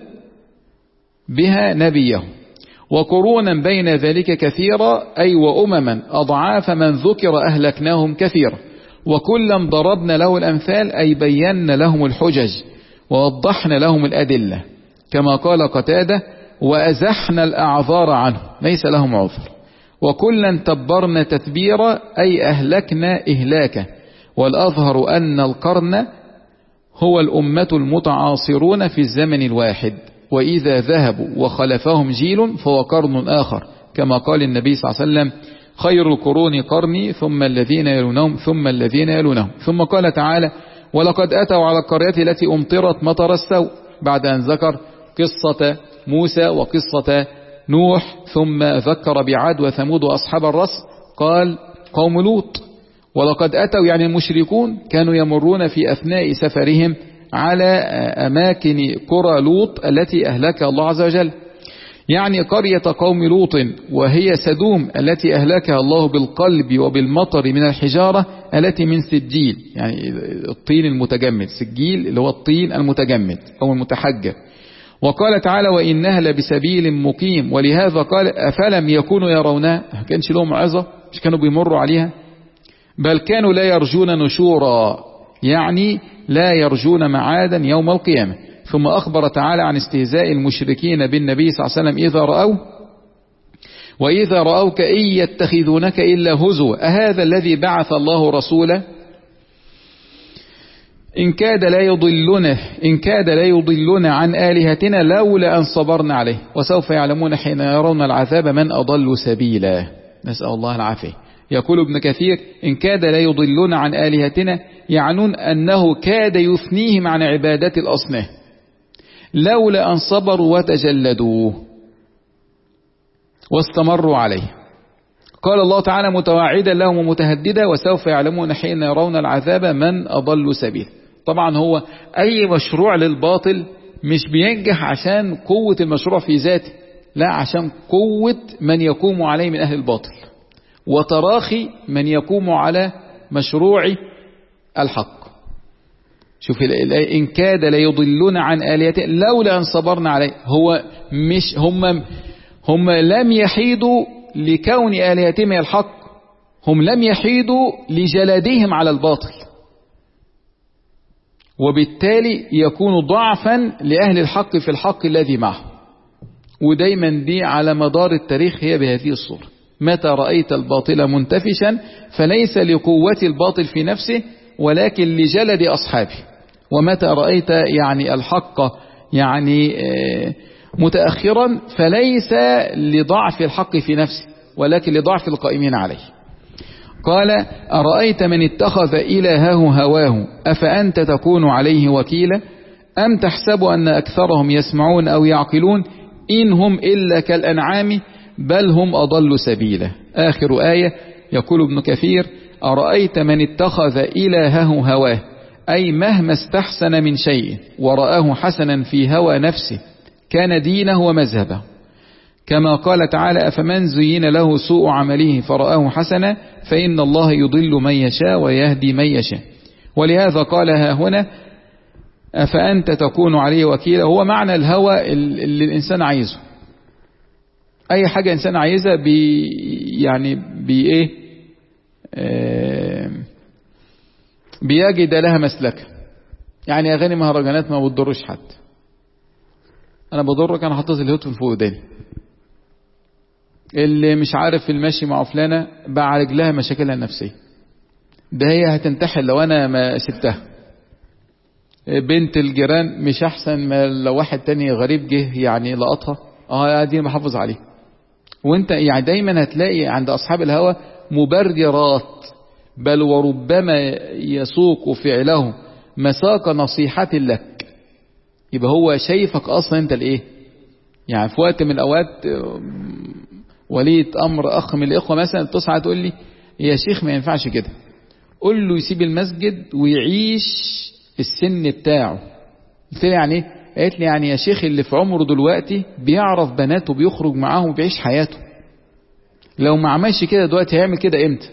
بها نبيهم. وقرونا بين ذلك كثيرا أي وأمما أضعاف من ذكر أهلكناهم كثيرا. وكلا ضربنا له الأمثال أي بينا لهم الحجج ووضحنا لهم الأدلة، كما قال قتادة وأزحنا الأعذار عنه ليس لهم عذر. وكلا تبرنا تتبيرا أي أهلكنا إهلاكا. والأظهر أن القرن هو الأمة المتعاصرون في الزمن الواحد، وإذا ذهبوا وخلفهم جيل فهو قرن آخر، كما قال النبي صلى الله عليه وسلم خير القرون قرني ثم الذين يلونهم ثم الذين يلونهم. ثم قال تعالى ولقد أتوا على القرية التي أمطرت مطر السوء، بعد أن ذكر قصة موسى وقصة نوح ثم ذكر بعاد وثمود وأصحاب الرس قال قوم لوط. ولقد أتوا يعني المشركون كانوا يمرون في أثناء سفرهم على أماكن قرى لوط التي أهلكها الله عز وجل، يعني قرية قوم لوط وهي سدوم التي أهلكها الله بالقلب وبالمطر من الحجارة التي من سجيل، يعني الطين المتجمد، سجيل اللي هو الطين المتجمد أو المتحجر. وقال تعالى وإنها لبسبيل مقيم، ولهذا قال أفلم يكونوا يرونها، ما كانش لهم عظة، مش كانوا بيمروا عليها، بل كانوا لا يرجون نشورا يعني لا يرجون معادا يوم القيامة. ثم أخبر تعالى عن استهزاء المشركين بالنبي صلى الله عليه وسلم إذا رأوا وإذا رأوك إن يتخذونك إلا هزوا أهذا الذي بعث الله رسوله إن كاد لا يضلنا إن كاد لا يضلنا عن آلهتنا لولا أن صبرنا عليه وسوف يعلمون حين يرون العذاب من أضل سبيلا. نسأل الله العافية. يقول ابن كثير إن كاد لا يضلون عن آلهتنا يعنون أنه كاد يثنيهم عن عبادة الأصنام لولا أن صبروا وتجلدوا واستمروا عليه. قال الله تعالى متواعدا لهم ومتهددا وسوف يعلمون حين يرون العذاب من أضل سبيل. طبعا هو أي مشروع للباطل مش بينجح عشان قوة المشروع في ذاته، لا عشان قوة من يقوم عليه من أهل الباطل وتراخي من يقوم على مشروع الحق. شوف إن كاد لا يضلون عن آلهتنا لولا أن صبرنا عليه. هو مش هم هم لم يحيدوا لكون آلهتهم الحق، هم لم يحيدوا لجلدهم على الباطل، وبالتالي يكون ضعفا لأهل الحق في الحق الذي معه. ودايما دي على مدار التاريخ هي بهذه الصورة، متى رأيت الباطل منتفشا فليس لقوة الباطل في نفسه ولكن لجلد أصحابه، ومتى رأيت يعني الحق يعني متأخرا فليس لضعف الحق في نفسه ولكن لضعف القائمين عليه. قال أرأيت من اتخذ إلهه هواه أفأنت تكون عليه وكيلا أم تحسب أن أكثرهم يسمعون أو يعقلون إن هم إلا كالأنعام بل هم أضل سبيلا. آخر آية يقول ابن كثير أرأيت من اتخذ إلهه هواه، أي مهما استحسن من شيء ورآه حسنا في هوى نفسه كان دينه ومذهبه، كما قال تعالى أفمن زين له سوء عمله فرآه حسنا فإن الله يضل من يشاء ويهدي من يشاء. ولهذا قال ها هنا أفأنت تكون عليه وكيلا، هو معنى الهوى اللي الإنسان عايزه، أي حاجة إنسان عايزها بي يعني بي إيه آه بيجد لها مسلكة. يعني أغاني مهرجانات ما بتضرش حد، أنا بضرك أنا حطيت الهيدفون فوق وداني. اللي مش عارف المشي مع فلانة بعالج لها مشاكلها النفسية، ده هي هتنتحل لو أنا ما سبتها. بنت الجيران مش أحسن ما لو واحد تاني غريب جه يعني لقطها، اه دي محافظ عليه. وانت يعني دايما هتلاقي عند أصحاب الهوى مبررات، بل وربما يسوق فعله مساق نصيحة لك. يبقى هو شايفك أصلا انت الايه، يعني في وقت من الأوقات ولية أمر أخ من الإخوة مثلا تصعد تقول لي يا شيخ ما ينفعش كده، قل له يسيب المسجد ويعيش السن بتاعه. قلت لي يعني ايه؟ قالت لي يعني يا شيخ اللي في عمره دلوقتي بيعرف بناته بيخرج معاهم وبيعيش حياته، لو ما عملش كده دلوقتي هيعمل كده امتى؟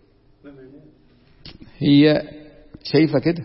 هي شايفة كده.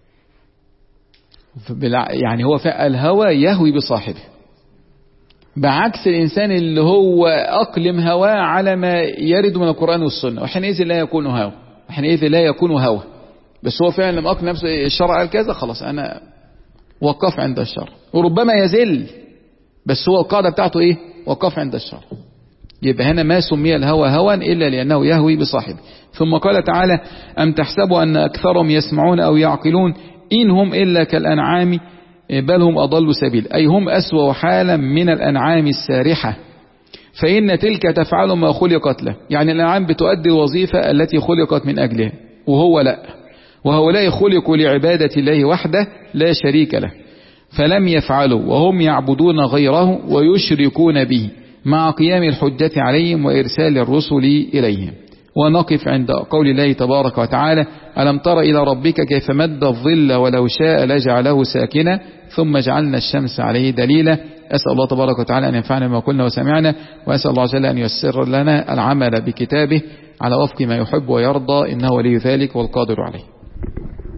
يعني هو الهوى يهوي بصاحبه، بعكس الإنسان اللي هو أقلم هواه على ما يرد من القرآن والسنة، وحينئذ لا يكون هوى، وحينئذ لا يكون هوى. بس هو فعلا لما أقلم نفسه الشرع قال كذا خلاص أنا وقف عند الشرع، وربما يزل بس هو القاعدة بتاعته إيه؟ وقف عند الشرع. يبقى هنا ما سمي الهوى هوى إلا لأنه يهوي بصاحبه. ثم قال تعالى أم تحسب أن أكثرهم يسمعون أو يعقلون إن هم إلا كالأنعام بل هم أضل سبيل، أي هم أسوأ حالا من الأنعام السارحة، فإن تلك تفعل ما خلقت له. يعني الأنعام بتؤدي الوظيفة التي خلقت من أجلها وهو لا، وهؤلاء خلقوا لعبادة الله وحده لا شريك له فلم يفعلوا وهم يعبدون غيره ويشركون به مع قيام الحجة عليهم وإرسال الرسل إليهم. ونقف عند قول الله تبارك وتعالى ألم تر إلى ربك كيف مد الظل ولو شاء لجعله ساكنا ثم جعلنا الشمس عليه دليلا. أسأل الله تبارك وتعالى أن ينفعنا ما قلنا وسمعنا، وأسأل الله جل أن ييسر لنا العمل بكتابه على وفق ما يحب ويرضى إنه ولي ذلك والقادر عليه.